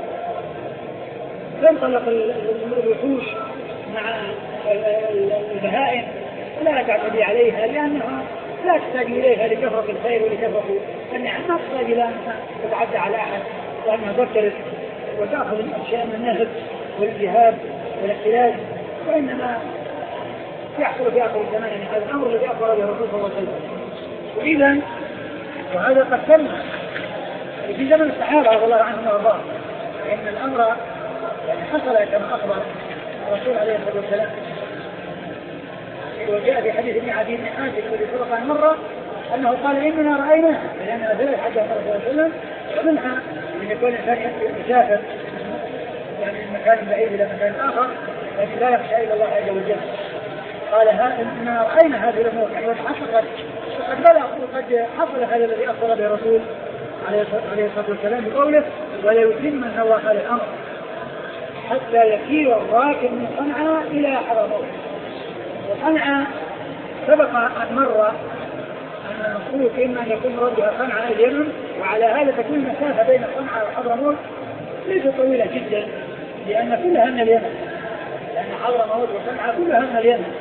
S2: تنطلق الوحوش مع البهائم لا تعتدي عليها لأنها لا تحتاج إليها لكثرة الخير ولكثرة النعم، ما تحتاج إلى أنها تتعدى على أحد وأنها تفترس وتأخذ الأشياء من النهب والجهاد والاحتلاج، وإنما يحصل في آخر الزمان يعني هذا الأمر الذي أخبر به الرسول صلى الله عليه وسلم. وإذا وهذا قد تم في زمن الصحابة رضي الله عنهم وارضاهم، فإن الأمر يعني حصل كما أخبر الرسول عليه الصلاة والسلام وجاء في حديث ابن عدي بن حاتم الذي سبق عن مرة أنه قال إننا رأيناها لأنها ثلاث حتى صلى الله عليه وسلم ومنها أن يكون الإنسان يسافر يعني من مكان بعيد إلى مكان آخر لكن لا يخشى إلا الله عز وجل. قال إننا رأينا هذه الأمور يعني وحققت وقد بلغ وقد حصل هذا الذي أخبر به الرسول عليه الصلاة والسلام بقوله ولا يتمن الله هذا الأمر حتى يسير الراكب من صنعاء إلى حضرموت. وصنعاء سبق أن مر أن المفروض إما أن يكون ردها صنعاء اليمن وعلى هذا تكون المسافة بين صنعاء وحضرموت ليست طويلة جدا لأن كلها من اليمن لأن حضرموت وصنعاء كلها من اليمن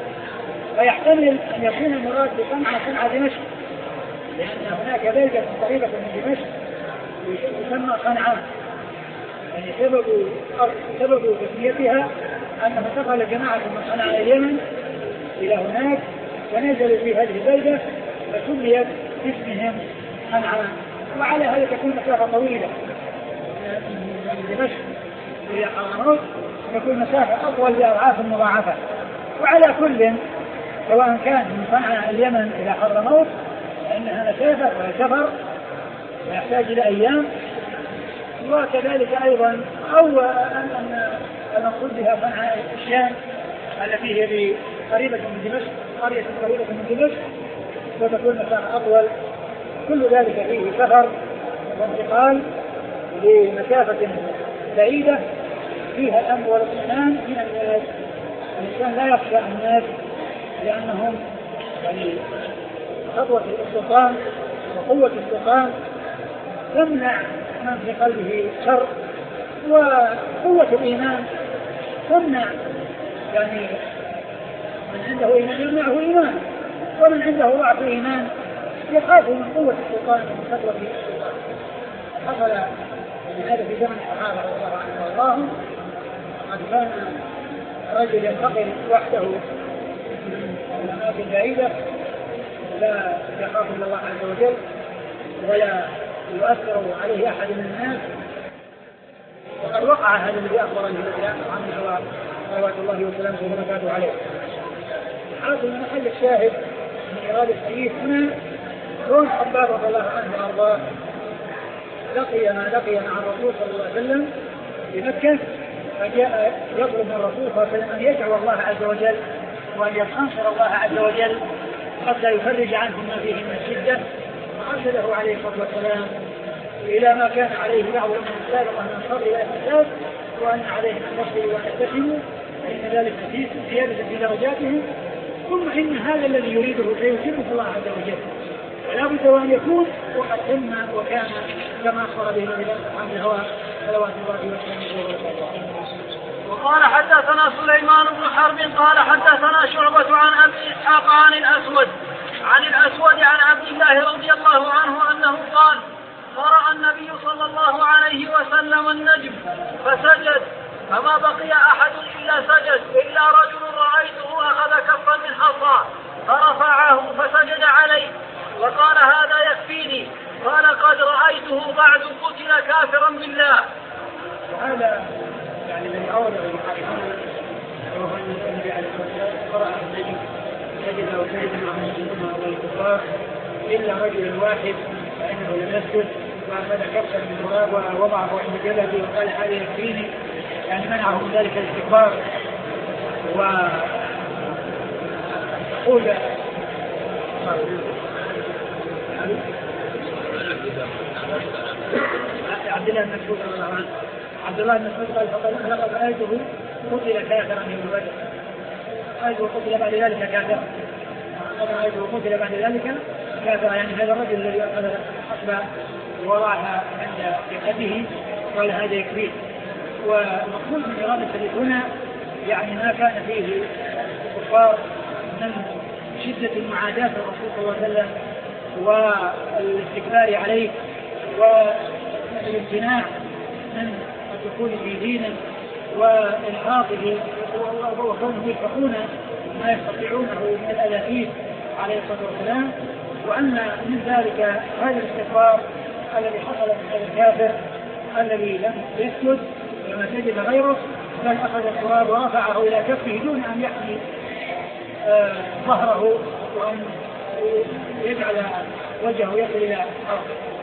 S2: فيحتمل أن يكون المراد بصنعاء صنعاء دمشق لأن هناك بلدة قريبة من دمشق يسمى صنعاء يعني سبب سبب تسميتها أنه انتقل جماعة من صنعاء اليمن إلى هناك ونزلوا في هذه البلدة فسميت باسمهم صنعاء. وعلى هذا تكون مسافة طويلة من دمشق إلى حضرموت تكون مسافة أطول بأضعاف مضاعفة. وعلى كل سواء كان من صنعاء اليمن إلى حضرموت فإنها مسافة وسفر ويحتاج إلى أيام. وكذلك أيضا أو أن المقصود بها صنعاء الشام التي هي قريبة من دمشق قرية قريبة من دمشق وتكون مسافة أطول. كل ذلك فيه سفر وانتقال لمسافة بعيدة فيها الأمن والاطمئنان من الناس. الإنسان لا يخشى الناس لأنهم يعني خطوة السلطان وقوة السلطان تمنع من في قلبه شر وقوة الإيمان تمنع يعني من عنده إيمان يمنعه إيمان ومن عنده ضعف إيمان يخاف من قوة السلطان ومن خطوة السلطان. حصل من هذا في زمن الصحابة رضي الله عنهم وارضاهم قد كان رجل ينتقل وحده من أماكن بعيدة لا يخاف إلا الله عز وجل ولا يؤثر عليه أحد من الناس وقد وقع هذا الذي أخبر به عنه صلوات الله وسلامه وبركاته عليه. حاصل محل الشاهد من إرادة الحديث هنا كون خباب رضي الله عنه وأرضاه لقي ما لقي مع الرسول صلى الله عليه وسلم في مكة فجاء يطلب من الرسول صلى الله عليه وسلم أن يدعو الله عز وجل وأن يستنصر الله عز وجل حتى يفرج عنهم ما فيه من الشدة. فأرشده عليه الصلاة والسلام إلى ما كان عليه بعض من السابق من الصبر والإحساس وأن عليهم أن يصبروا ويحتسبوا فإن ذلك في زيادة في درجاتهم ثم إن هذا الذي يريده سيتمه الله عز وجل ولا بد أن يكون وقد تم وكان كما أخبر به النبي عن الهوى صلوات الله وسلامه وبركاته.
S1: وقال حدثنا سليمان بن حرب قال حدثنا شعبة عن أبي إسحاق عن الأسود عن الأسود عن عبد الله رضي الله عنه أنه قال قرأ النبي صلى الله عليه وسلم النجم فسجد فما بقي أحد إلا سجد إلا رجل رأيته أخذ كفا من حصى فرفعه فسجد عليه وقال هذا يكفيني قال قد رأيته بعد قتل كافرا بالله.
S2: وهذا يعني من أول المحاربين وهو النبي عليه الصلاة والسلام قرأ النجم سجد أو سجد مع المسلمين والكفار إلا رجل واحد فإنه لم يسجد وأخذ كفا من تراب ووضعه عند جبهته وقال هذا يكفيني يعني منعه من ذلك الاستكبار. ويقول عبد الله بن مسعود رضي الله عنه عبد الله بن مسعود قال فقد لقد رأيته قتل كافرا يوم بدر رأيته قتل بعد ذلك كافرا رأيته قتل بعد ذلك كافرا يعني هذا الرجل الذي أخذ الحصبة ووضعها عند جبهته قال هذا يكفيه. ومقصود من إرادة الحديث هنا يعني ما كان فيه الكفار من شدة المعاداة الرسول صلى الله عليه وسلم والاستكبار عليه والامتناع من الدخول في دينه وإلحاقه وكونهم يلحقون ما يستطيعونه من الألاذيذ عليه الصلاة والسلام. وأن من ذلك هذا الاستكبار الذي حصل من هذا الكافر الذي لم يسجد لما سجد غيره بل أخذ التراب ورفعه إلى كفه دون أن يحمي ظهره وأن يجعل وجهه يصل إلى الأرض.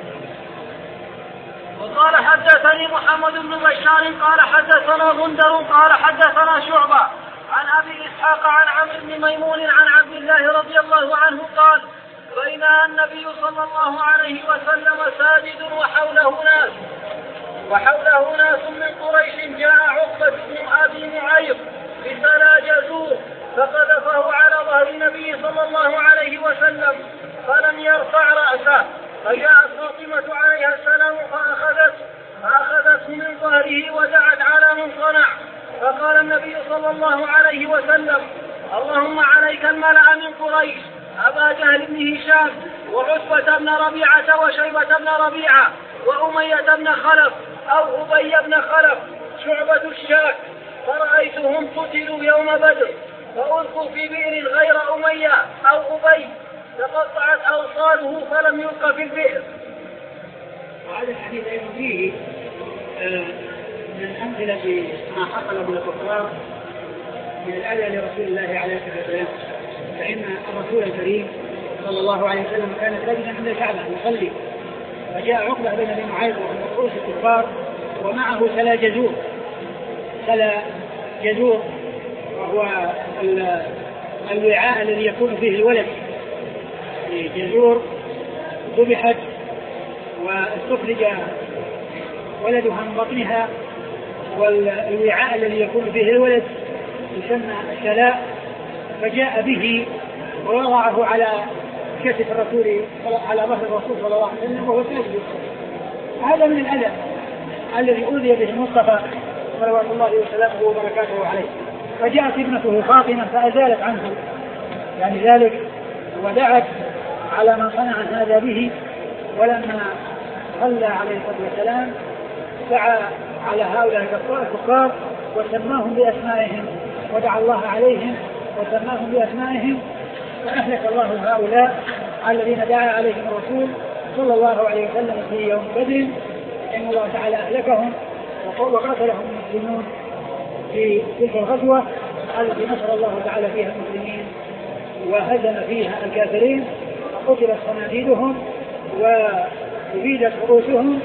S1: وقال حدثني محمد بن بشار قال حدثنا غندر قال حدثنا شعبة عن أبي إسحاق عن عمرو بن ميمون عن عبد الله رضي الله عنه قال بين النبي صلى الله عليه وسلم ساجد وحوله ناس وحوله ناس من قريش جاء عقبة بن أبي معيط بسلا جزور فقذفه على ظهر النبي صلى الله عليه وسلم فلم يرفع رأسه فجاءت فاطمة عليها السلام فأخذت فأخذته من ظهره ودعت على من صنع فقال النبي صلى الله عليه وسلم اللهم عليك الملأ من قريش أبا جهل بن هشام وعتبة بن ربيعة وشيبة بن ربيعة وأمية بن خلف أو أبي بن خلف شعبة الشاك فرأيتهم قتلوا يوم بدر فألقوا في بئر غير أمية أو أبي تقطعت أوصاله فلم يلق في البئر.
S2: وهذا الحديث أيضا فيه من أمثلة ما حصل من الكفار من الأذى لرسول الله عليه الصلاة والسلام، فإن الرسول الكريم صلى الله عليه وسلم كان ساجدا عند الكعبة يصلي، فجاء عقبة بن أبي معيط ومن رؤوس الكفار ومعه سلا جزور. سلا جزور وهو الوعاء الذي يكون فيه الولد، جزور ذبحت واستخرج ولدها من بطنها، والوعاء الذي يكون فيه الولد يسمى السلاء، فجاء به ووضعه على كتف الرسول على ظهر الرسول صلى الله عليه وسلم وهو ساجد. هذا من الأذى الذي أوذي به المصطفى صلوات الله وسلامه وبركاته عليه. فجاءت ابنته فاطمة فأزالت عنه يعني ذلك ودعت على من صنع هذا به، ولما صلى عليه الصلاة والسلام دعا على هؤلاء الكفار وسماهم بأسمائهم ودعا الله عليهم وسماهم بأسمائهم، فأهلك الله هؤلاء الذين دعا عليهم الرسول صلى الله عليه وسلم في يوم بدر، إن الله تعالى أهلكهم وقاتلهم المسلمون في تلك الغزوة التي نصر الله تعالى فيها المسلمين وهزم فيها الكافرين، قتلت صناديدهم وأبيدت رؤوسهم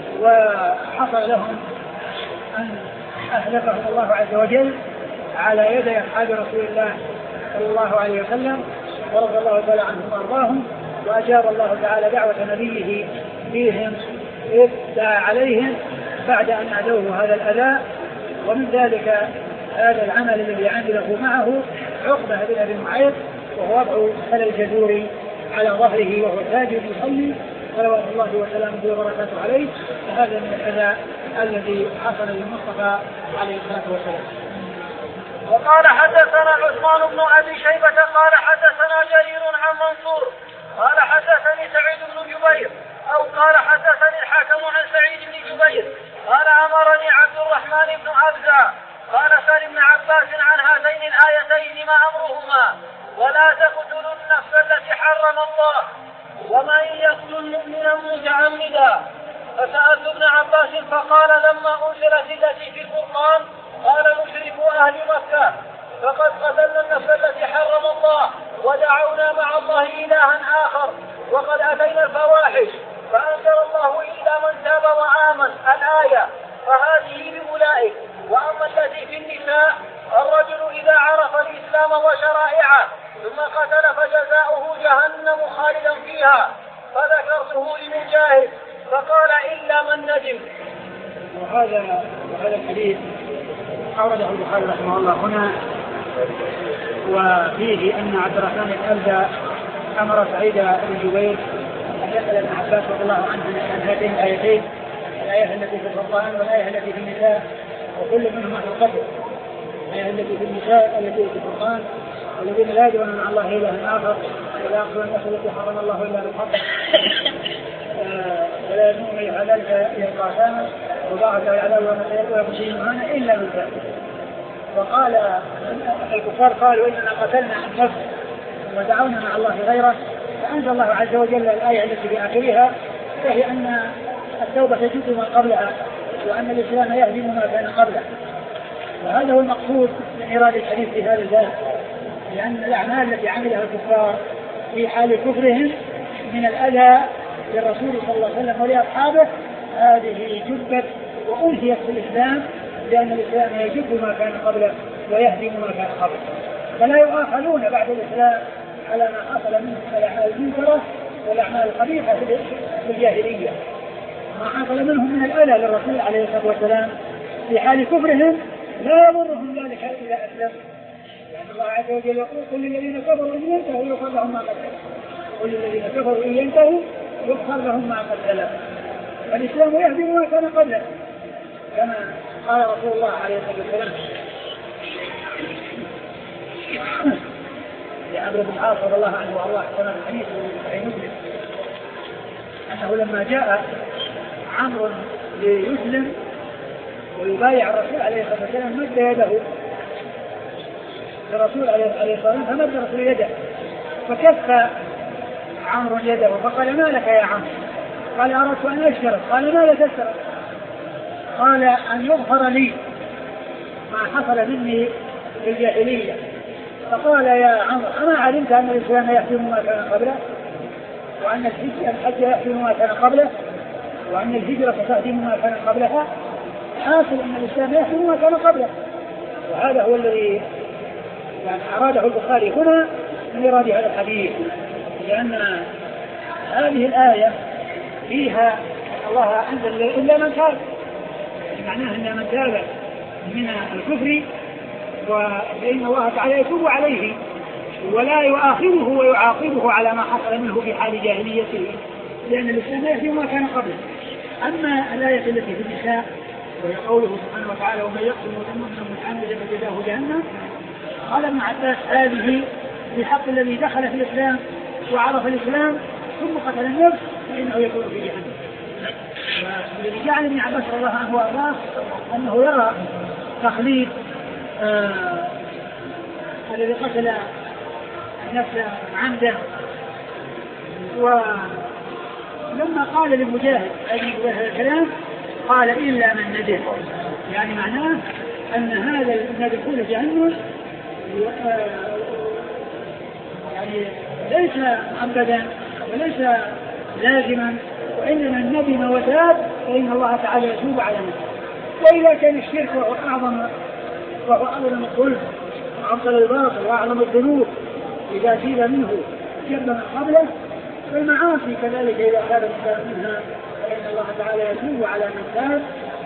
S2: وحصل لهم أن أهلكهم الله عز وجل على يد أصحاب رسول الله صلى الله عليه وسلم ورضي الله تعالى عنهم وأرضاهم. وأجاب الله تعالى دعوة نبيه فيهم إذ دعا عليهم بعد أن أدوه هذا الأذى. ومن ذلك هذا العمل الذي عمله معه عقبة بن أبي معيط وهو وضع سلا الجزور على ظهره وهو ساجد يصلي صلوات الله وسلامه وبركاته عليه. فهذا من الأذى الذي حصل للمصطفى عليه الصلاة والسلام.
S1: وقال حدثنا عثمان بن أبي شيبة قال حدثنا جرير عن منصور قال حدثني سعيد بن جبير أو قال حدثني الحكم عن سعيد بن جبير قال أمرني عبد الرحمن بن أبزع قال سأل ابن عباس عن هاتين الآيتين ما أمرهما ولا تقتلوا النفس التي حرم الله ومن يقتل مؤمنا متعمدا. فسألت ابن عباس فقال لما أنزلت التي في القرآن قال مشركو أهل مكة فقد قتلنا النفس التي حرم الله ودعونا مع الله إلها آخر وقد أتينا الفواحش فأنزل الله إلا من تاب وآمن الآية فهذه لأولئك. وأما التي في النساء الرجل إذا عرف الإسلام وشرائعه ثم قتل فجزاؤه جهنم خالدا فيها فذكرته لمجاهد فقال إلا من ندم.
S2: وهذا وهذا الحديث أورده البخاري رحمه الله هنا، وفيه أن عبد الرحمن بن أبزع أمر سعيد بن جبير أن يسأل ابن عباس رضي الله عنه عن هاتين الآيتين، الآية التي في القرآن والآية التي في النساء، وكل منهما في القدر. الآية التي في النساء التي في القرآن والذين لا يدعون مع الله إلها آخر ولا يقتلون النفس التي حرم الله إلا بالحق ولا يزنون إلى ذلك يلقى أثاما وضاعف العذاب ويبشرهم هنا إلا من تاب. وقال الكفار قالوا إننا قتلنا النفس ودعونا مع الله غيره، فأنزل الله عز وجل الآية التي في آخرها وهي أن التوبة تجد ما قبلها وأن الإسلام يهدم ما كان قبله. وهذا هو المقصود من إرادة الحديث في هذا الباب، لأن الأعمال التي عملها الكفار في حال كفرهم من الأذى للرسول صلى الله عليه وسلم ولأصحابه هذه جبت وأنهيت في الإسلام، لأن الإسلام يجب ما كان قبله ويهدم ما كان قبله، فلا يؤاخذون بعد الإسلام على ما حصل منهم من الأعمال المنكرة والأعمال القبيحة في الجاهلية. ما حصل منهم من الأذى للرسول عليه الصلاة والسلام في حال كفرهم لا يضرهم ذلك إلا أسلم، لأن الله عز وجل يقول قل للذين كفروا إن ينتهوا يغفر لهم ما قد سلف، قل للذين كفروا إن ينتهوا يغفر لهم ما قد سلف. فالإسلام يهدم ما كان قبله، كما قال رسول الله عليه الصلاة والسلام لعمرو بن العاص رضي الله عنه وارضاه كما في الحديث في مسلم انه لما جاء عمرو ليسلم ويبايع الرسول عليه الصلاه والسلام مد يده للرسول عليه الصلاه والسلام، فمد الرسول يده فكف عمرو يده فقال ما لك يا عمرو؟ قال اردت ان اشترط. قال ما لك اشترط؟ قال ان يغفر لي ما حصل مني في الجاهليه. فقال يا عمرو أما علمت أن الإسلام يحكم ما كان قبله، وأن الحج يحكم ما كان قبله، وأن الهجرة تهدم ما كان قبلها؟ حاصل أن الإسلام يحكم ما كان قبله. وهذا هو الذي يعني أراده البخاري هنا من إرادة هذا الحديث، لأن هذه الآية فيها الله أنزل إلا من تاب، معناه أن من تاب من الكفر وإن الله تعالى يتوب عليه ولا يؤاخذه ويعاقبه على ما حصل منه في حال جاهليته، لأن الإسلام يحكم ما كان قبله. أما الآية التي في النساء وهي قوله سبحانه وتعالى ومن يقتل مؤمنا متعمدا فجزاؤه جهنم، قال ابن عباس هذه في حق الذي دخل في الإسلام وعرف الإسلام ثم قتل النفس فإنه يكون في جهنم. والذي جعل ابن عباس رضي الله عنه وارضاه أنه يرى تخليد آه الذي قتل نفسه عمدا. ولما قال للمجاهد أجيب هذا الكلام قال إلا من ندم، يعني معناه أن هذا الذي يدخل جهنم يعني ليس عمدا وليس لازما، وإنما الندم وتاب فإن الله تعالى يتوب على نفسه. وإذا كان الشرك وهو أعظم وهو أعظم الظلم وأبطل الباطل وأعظم الذنوب إذا تيب منه جب من قبله، فالمعاصي كذلك إذا تاب الإنسان منها فإن الله تعالى يتوب على من تاب.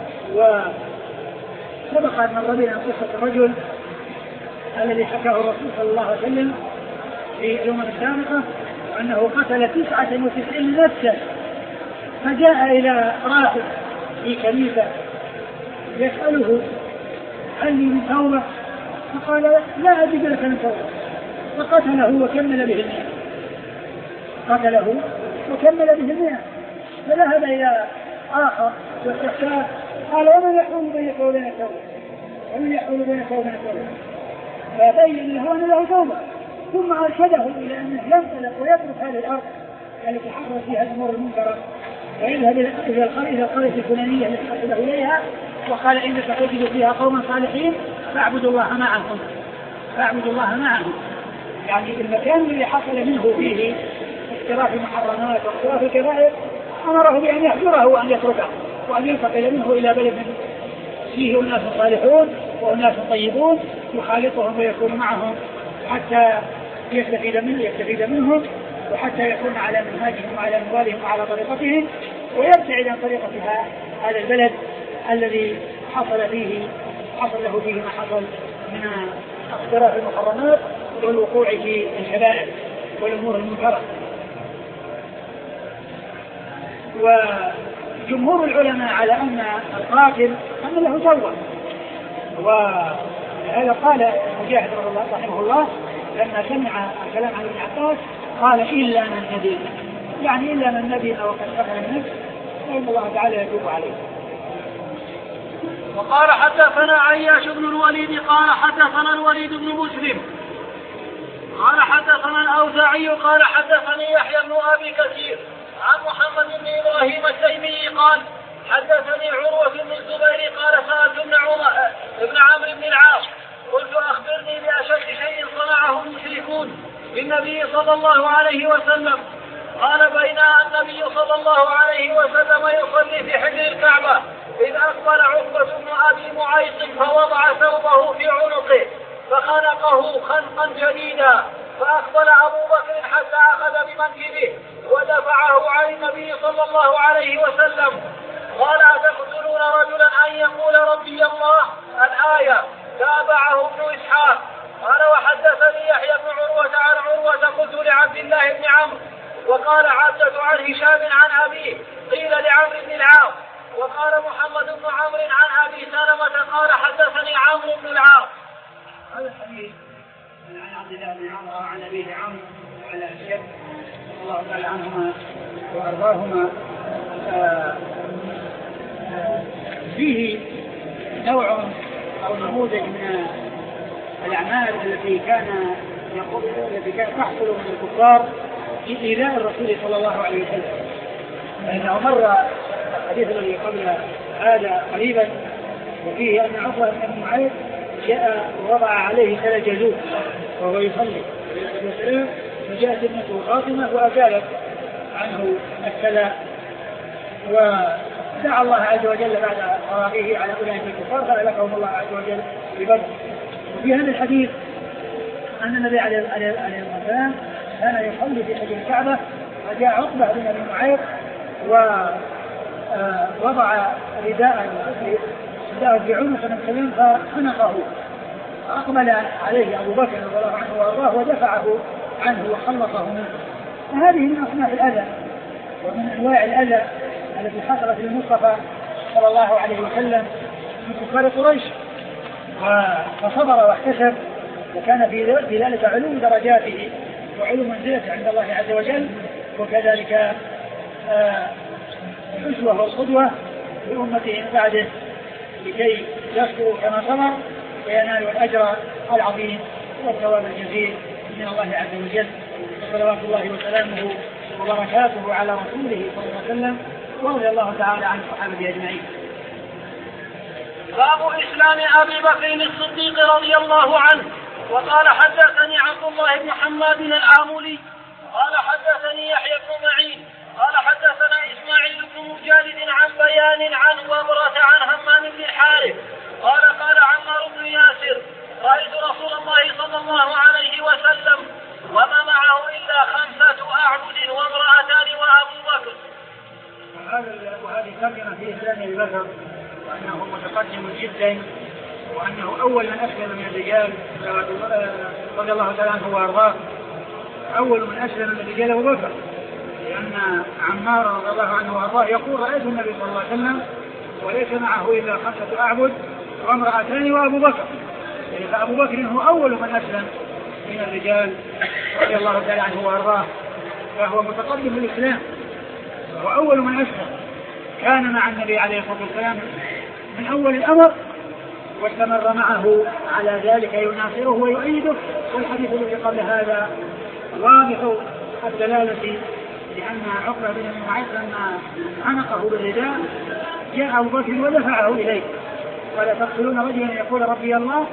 S2: وسبق أن مر بنا قصة الرجل الذي حكاه الرسول صلى الله عليه وسلم في الأمم السابقة أنه قتل تسعة وتسعين نفسا، فجاء إلى راهب في كنيسة يسأله هل لي من توبة؟ فقال لا أجد لك من توبة، فقتله وكمل به المئة، قتله وكمل به المئة. فذهب إلى آخر واستفتاه قال ومن يحول بينك وبين التوبة؟ ومن يحول بينك وبين التوبة؟ فبين له أن له توبة، ثم أرشده إلى أنه ينطلق ويترك هذه الأرض التي حصلت فيها الأمور المنكرة ويذهب إلى القرية الفلانية التي حصل إليها وقال إنك تجد فيها قوما صالحين فاعبدوا الله معهم فاعبدوا الله معهم. يعني المكان الذي حصل منه فيه اقتراف المحرمات واقتراف الكبائر أمره بأن يحذره وأن يتركه وأن ينتقل منه إلى بلد فيه أناس صالحون وأناس طيبون يخالطهم ويكون معهم حتى يستفيد منه يستفيد منهم وحتى يكون على منهاجهم وعلى منوالهم وعلى طريقتهم، ويبتعد عن طريقتها هذا البلد الذي حصل فيه حصل له فيه ما حصل من اقتراف المحرمات والوقوع في الكبائر والأمور المنكرة. وجمهور العلماء على أن القاتل أن له توبة، وهذا قال مجاهد رحمه الله لما سمع الكلام عن ابن عباس قال إلا من ندم، يعني إلا من ندم وقد قتل النفس فإن الله تعالى يتوب عليه.
S1: وقال حدثنا عياش بن الوليد قال حدثنا الوليد بن مسلم قال حدثنا الأوزاعي قال حدثني يحيى بن أبي كثير عن محمد بن إبراهيم التيمي قال حدثني عروة بن الزبير قال سألت ابن عمر ابن عمرو بن العاص قلت أخبرني بأشد شيء صنعه صلى الله عليه وسلم قال: بين النبي صلى الله عليه وسلم يصلي في حجر الكعبة إذ أقبل عقبة بن أبي معيط فوضع ثوبه في عنقه فخنقه خنقا شديدا، فأقبل أبو بكر حتى أخذ بمنكبه ودفعه عن النبي صلى الله عليه وسلم. قال: أتقتلون رجلا أن يقول ربي الله؟ الآية. تابعه ابن إسحاق. قال: وحدثني يحيى بن عروة عن عروة قلت لعبد الله بن عمرو، وقال عبدة عن هشام عن أبيه قيل لعمرو بن العاص، وقال محمد بن عمرو عن أبي سلمة قال حدثني عمرو بن العاص.
S2: هذا الحديث عن عبد الله بن عمرو وعن أبيه عمرو على الشك رضي الله تعالى عنهما وأرضاهما فيه نوع أو نموذج من الأعمال التي كان يقول التي كانت تحصل من الكفار في إيذاء الرسول صلى الله عليه وسلم. فإنه مر الحديث الذي قبل هذا قريبا وفيه أن عقبة بن معيط جاء ووضع عليه ثلج جزور وهو يصلي فجاءت ابنته فاطمة وأزالت عنه الثلج، ودعا الله عز وجل بعد فراغه على أولئك الكفار فأهلكهم الله عز وجل ببدر. وفي هذا الحديث أن النبي عليه الصلاة والسلام كان يصلي في حجر الكعبة فجاء عقبة بن أبي معيط ووضع رداء في عنق النبي فخنقه، فأقبل عليه أبو بكر رضي الله عنه وأرضاه ودفعه عنه وخلصه منه. فهذه من أصناف الأذى ومن أنواع الأذى التي حصلت للمصطفى صلى الله عليه وسلم من كفار قريش، فصبر واحتسب، وكان في ذلك علو درجاته وعلو منزلته عند الله عز وجل، وكذلك الأسوة والقدوة لأمته بعده لكي يصبروا كما صبر وينالوا الأجر العظيم والثواب الجزيل من الله عز وجل. صلوات الله وسلامه وبركاته على رسوله صلى الله عليه وسلم، ورضي الله تعالى عن الصحابة أجمعين.
S1: باب إسلام أبي بكر الصديق رضي الله عنه. وقال حدثني عبد الله بن حماد الآملي قال حدثني يحيى بن معين قال حدثنا إسماعيل بن مجالد عن بيان عن وبرة عن همام بن الحارث قال قال عمار بن ياسر: رأيت رسول الله صلى الله عليه وسلم وما معه إلا خمسة أعبد وامرأتان وأبو بكر.
S2: وهذه ترجمة في إسلام أبي بكر وأنه متقدم جدا وأنه أول من أسلم من الرجال رضي الله تعالى عنه وأرضاه. أول من أسلم من الرجال أبو بكر، لأن عمار رضي الله عنه وأرضاه يقول: رأيت النبي صلى الله عليه وسلم وليس معه إلا خمسة أعبد وامرأتان وأبو بكر، يعني فأبو بكر هو أول من أسلم من الرجال رضي الله تعالى عنه وأرضاه، فهو متقدم بالإسلام وأول من أسلم. كان مع النبي عليه الصلاة والسلام من أول الأمر واستمر معه على ذلك يناصره ويؤيده. والحديث الذي قبل هذا واضح الدلالة، لأن عقبة بن أبي معيط لما عنقه بالرداء جاء أبو بكر ودفعه إليه قال: تقتلون رجلا يقول ربي الله؟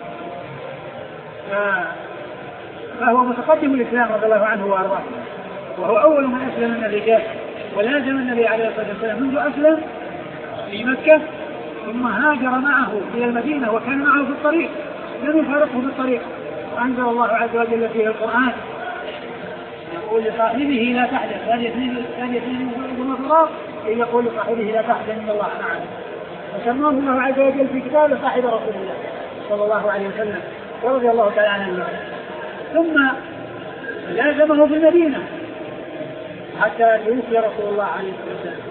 S2: فهو متقدم الإسلام رضي الله عنه وأرضاه، وهو أول من أسلم من الرجال، ولازم النبي عليه الصلاة والسلام منذ أسلم في مكة ثم هاجر معه إلى المدينة وكان معه في الطريق، لم يفارقه في الطريق. وأنزل الله عز وجل فيه القرآن يقول لصاحبه: لا تحزن، ثاني اثنين يقول الفراق يقول لصاحبه: لا تحزن إن الله معنا. وسماه الله عز وجل في كتابه صاحب رسول الله صلى الله عليه وسلم ورضي الله تعالى عنه. ثم لازمه في المدينة حتى توفي رسول الله عليه الصلاة والسلام،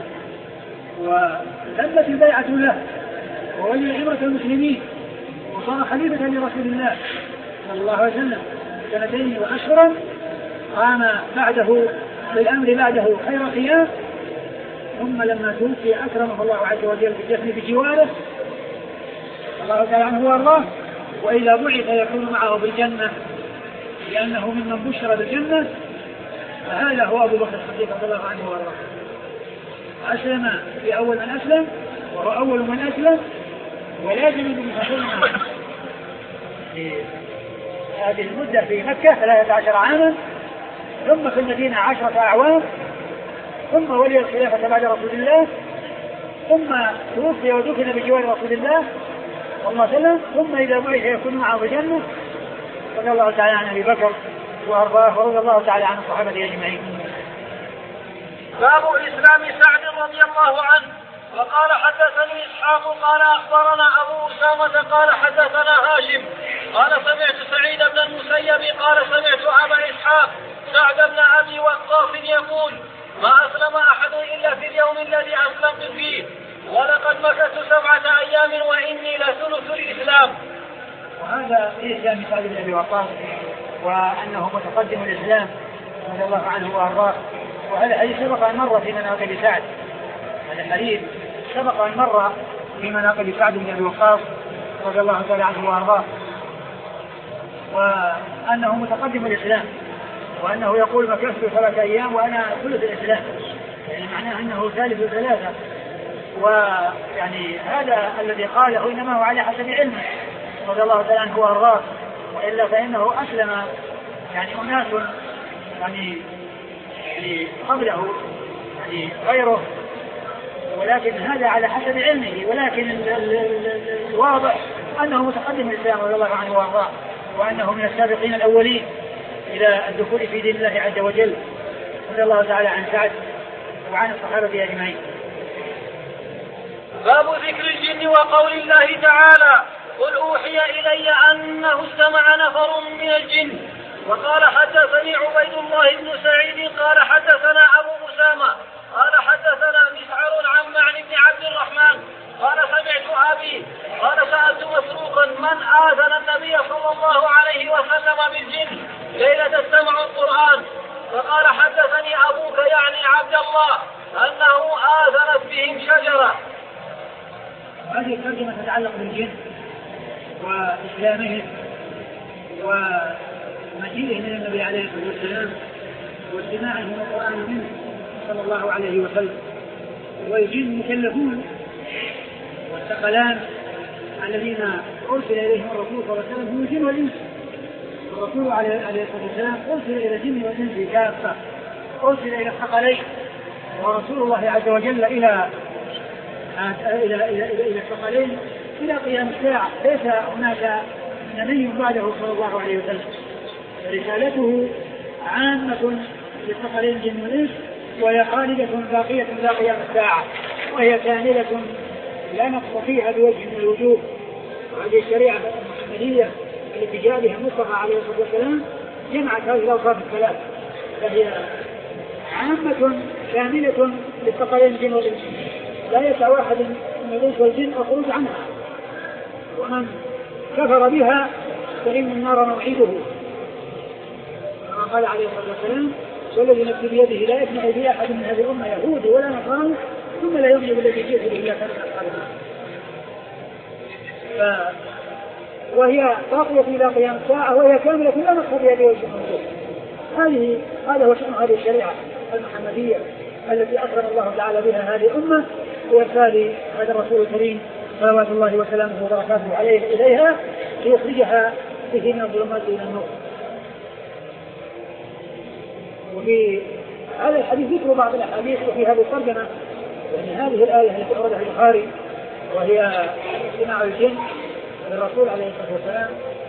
S2: وثبت البيعة له وولي عبرة المسلمين وصار خليفة لرسول الله صلى الله عليه وسلم سنتين وأشهرا. قام بعده بالأمر بعده خير قيام، ثم لما توفي أكرمه الله عز وجل بالدفن بجواره الله تعالى عنه وارضاه. وإذا بعث يكون معه بالجنة لأنه ممن بشر بالجنة، فهذا هو أبو بكر الصديق رضي الله عنه وارضاه. أسلم في أول من أسلم وهو أول من أسلم، ولازم بمحصول هذه المدة في مكة ثلاثة عشر عاما ثم في المدينة عشرة أعوام، ثم ولي الخلافة بعد رسول الله، ثم توفي ودفن بجوار رسول الله صلى الله عليه وسلم، ثم إذا بعث يكون معه في الجنة. رضي الله تعالى عن أبي بكر وأرضاه، ورضي الله تعالى عن الصحابة أجمعين.
S1: باب إسلام سعد رضي الله عنه. وقال حدثني إسحاق قال أخبرنا أبو أسامة قال حدثنا هاشم قال سمعت سعيد بن المسيب قال سمعت أبا إسحاق سعد بن أبي وقاص يقول ما أسلم أحد إلا في اليوم الذي أسلمت فيه، ولقد مكثت سبعة أيام وإني لثلث الإسلام.
S2: وهذا في إسلام سعد بن أبي وقاص، وأنه متقدم الإسلام رضي الله عنه وأرضاه. وهذا الحديث سبق أن مر في مناقب سعد، هذا الحديث سبق أن مر في مناقب سعد بن أبي وقاص رضي الله تعالى عنه وأرضاه، وأنه متقدم الإسلام، وأنه يقول مكثت ثلاثة أيام وأنا ثلث الإسلام، يعني معناه أنه ثالث ثلاثة. ويعني هذا الذي قاله إنما هو على حسب علمه رضي الله تعالى عنه وأرضاه، وإلا فإنه أسلم يعني أناس يعني يعني قبله يعني غيره، ولكن هذا على حسب علمه، ولكن الواضح أنه متقدم الإسلام رضي الله عنه وأرضاه، وأنه من السابقين الأولين إلى الدخول في دين الله عز وجل رضي الله تعالى عن سعد وعن الصحابة أجمعين.
S1: باب ذكر الجن وقول الله تعالى قل أوحي إلي أنه استمع نفر من الجن. وقال حدثني عبيد الله بن سعيد قال حدثنا أبو أسامة قال حدثنا مسعر عن معن بن عبد الرحمن قال سمعت أبي قال سألت مسروقا من آذن النبي صلى الله عليه وسلم بالجن ليلة استمعوا القرآن، فقال حدثني أبوك يعني عبد الله أنه آذنت بهم شجرة.
S2: هذه الترجمة تتعلق بالجن وإسلامهم ومجيئهم من النبي عليه الصلاة والسلام واستماعهم القرآن منه صلى الله عليه وسلم. والجن مكلفون والثقلان الذين أرسل إليهم الرسول صلى الله عليه وسلم هم الجن والإنس. الرسول عليه الصلاة والسلام أرسل إلى الجن والإنس كافة، أرسل إلى الثقلين، ورسول الله عز وجل إلى إلى إلى إلى إلى الثقلين إلى قيام الساعة، ليس هناك نبي بعده صلى الله عليه وسلم. رسالته عامة للثقلين الجن والإنس، وهي خالدة باقية إلى قيام الساعة، وهي كاملة لا نقص فيها بوجه من الوجوه. وهذه الشريعة المحمدية التي جاء بها المصطفى عليه الصلاة والسلام جمعت هذه الأوصاف الثلاث، فهي عامة كاملة للثقلين الجن والإنس، لا يسع أحد من الإنس والجن الخروج عنها، ومن كفر بها فإن النار موعده. كما قال عليه الصلاة والسلام والذي نفسي بيده لا يسمع بي أحد من هذه الأمة يهودي ولا نصراني ثم لا يؤمن بالذي جئت به إلا كان أصحابه. ف... وهي باقية إلى قيام الساعة، وهي كاملة لا نقص بها بوجه من هذه هذا هو شأن هذه الشريعة المحمدية التي أكرم الله تعالى بها هذه الأمة وإرسال هذا الرسول الكريم صلوات الله وسلامه وبركاته عليه إليها ليخرجها به من الظلمات إلى النور. وفي هذا الحديث ذكر بعض الأحاديث وفي هذه الترجمة، يعني هذه الآية التي أوردها البخاري وهي استماع الجن للرسول عليه الصلاة والسلام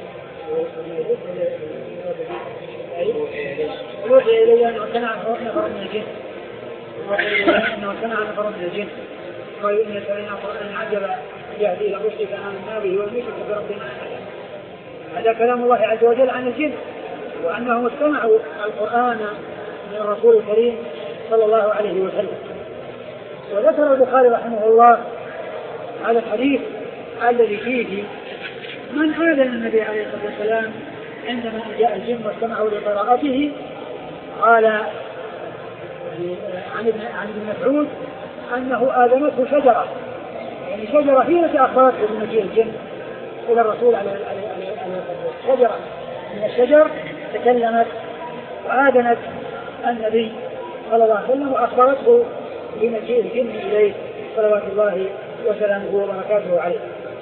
S2: يوحي إلي أنه سمع نفر من الجن أنه سمع نفر من الجن وإن سمعنا القرآن عجبا يهدي إلى الرشد فآمنا به وإن يشرك بربنا أحدا. هذا كلام الله عز وجل عن الجن، وأنهم استمعوا القرآن من الرسول الكريم صلى الله عليه وسلم. وذكر البخاري رحمه الله هذا الحديث الذي فيه من آذن النبي عليه الصلاة والسلام عندما جاء الجن واستمعوا لقراءته. قال عن ابن مسعود أنه آذنته شجرة، يعني شجرة هي التي أخبرته بمجيء الجن إلى الرسول عليه الصلاة والسلام. شجرة من الشجر تكلمت وآذنت النبي صلى الله عليه وسلم وأخبرته بمجيء الجن إليه صلوات الله وسلامه وبركاته عليه.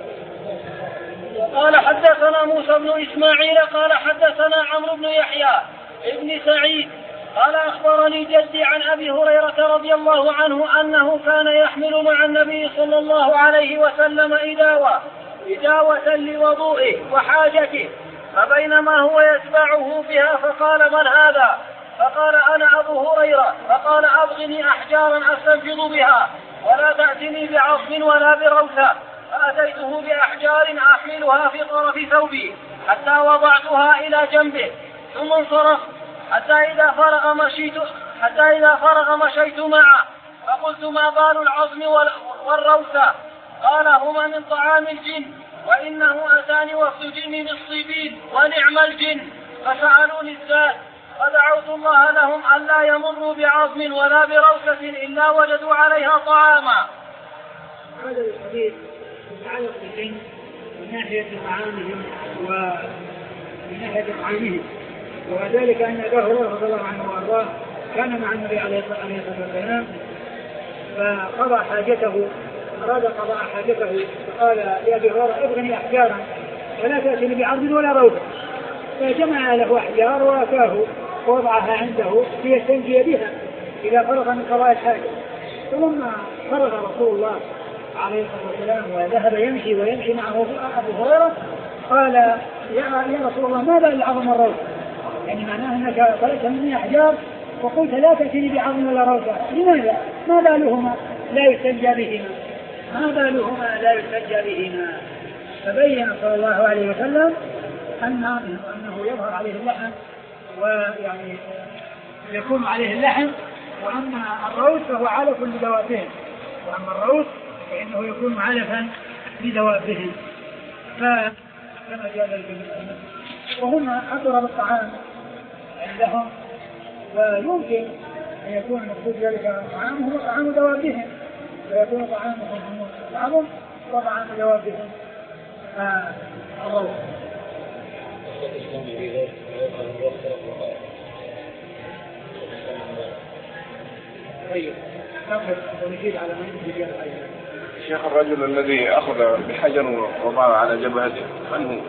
S1: قال حدثنا موسى بن إسماعيل قال حدثنا عمرو بن يحيى ابن سعيد قال أخبرني جدي عن أبي هريرة رضي الله عنه أنه كان يحمل مع النبي صلى الله عليه وسلم إداوة إداوة لوضوئه وحاجته، فبينما هو يتبعه بها فقال من هذا؟ فقال أنا أبو هريرة. فقال أبغني أحجارا أستنفض بها ولا تأتني بعصف ولا بروثة. فأتيته بأحجار أحملها في طرف ثوبي حتى وضعتها إلى جنبه ثم انصرف حتى إذا فرغ مشيت حتى إذا فرغ مشيت معه فقلت ما بال العظم والروثة؟ قال هما من طعام الجن وإنه أتاني وفد جن نصيبين ونعم الجن فسألوني الزاد فدعوت الله لهم ألا يمروا بعظم ولا بروثة إلا وجدوا عليها طعاما.
S2: هذا الحديث يتعلق بالجن من ناحية طعامهم ومن ناحية طعامهم، وذلك أن أبا هريرة رضي الله عنه وأرضاه كان مع النبي عليه الصلاة والسلام فقضى حاجته، أراد قضاء حاجته فقال لأبي هريرة ابغني أحجارا ولا تأتني بعرض ولا روضة، فجمع له أحجار وأتاه ووضعها عنده ليستنجي بها إذا فرغ من قضاء الحاجة. فلما فرغ رسول الله عليه الصلاة والسلام وذهب يمشي ويمشي معه أبو هريرة قال يا رسول الله ما بال العظم والروثة؟ يعني معناه أنك طلبت مني أحجار وقلت لا تأتني بعظم ولا روثة، لماذا؟ ما بالهما لا يستنجى بهما ما بالهما لا يستنجى بهما فبين صلى الله عليه وسلم أنه, أنه يظهر عليه اللحم ويعني يكون عليه اللحم، وأما الروث فهو علف لدوابهم، وأما الروث فإنه يكون علفا لدوابهم. فكما جاء ذلك وهم أضرب الطعام عندهم، ويمكن أن يكون المقصود ذلك طعامهم وطعام دوابهم، ويكون طعامهم طعامهم وطعام دوابهم الروث. طيب ونجيب على من يجيب على
S3: شيخ الرجل الذي أخذ بحجر وضعه على جبهته من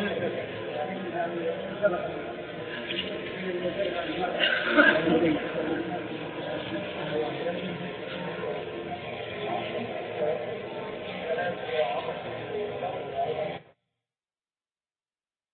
S3: هو؟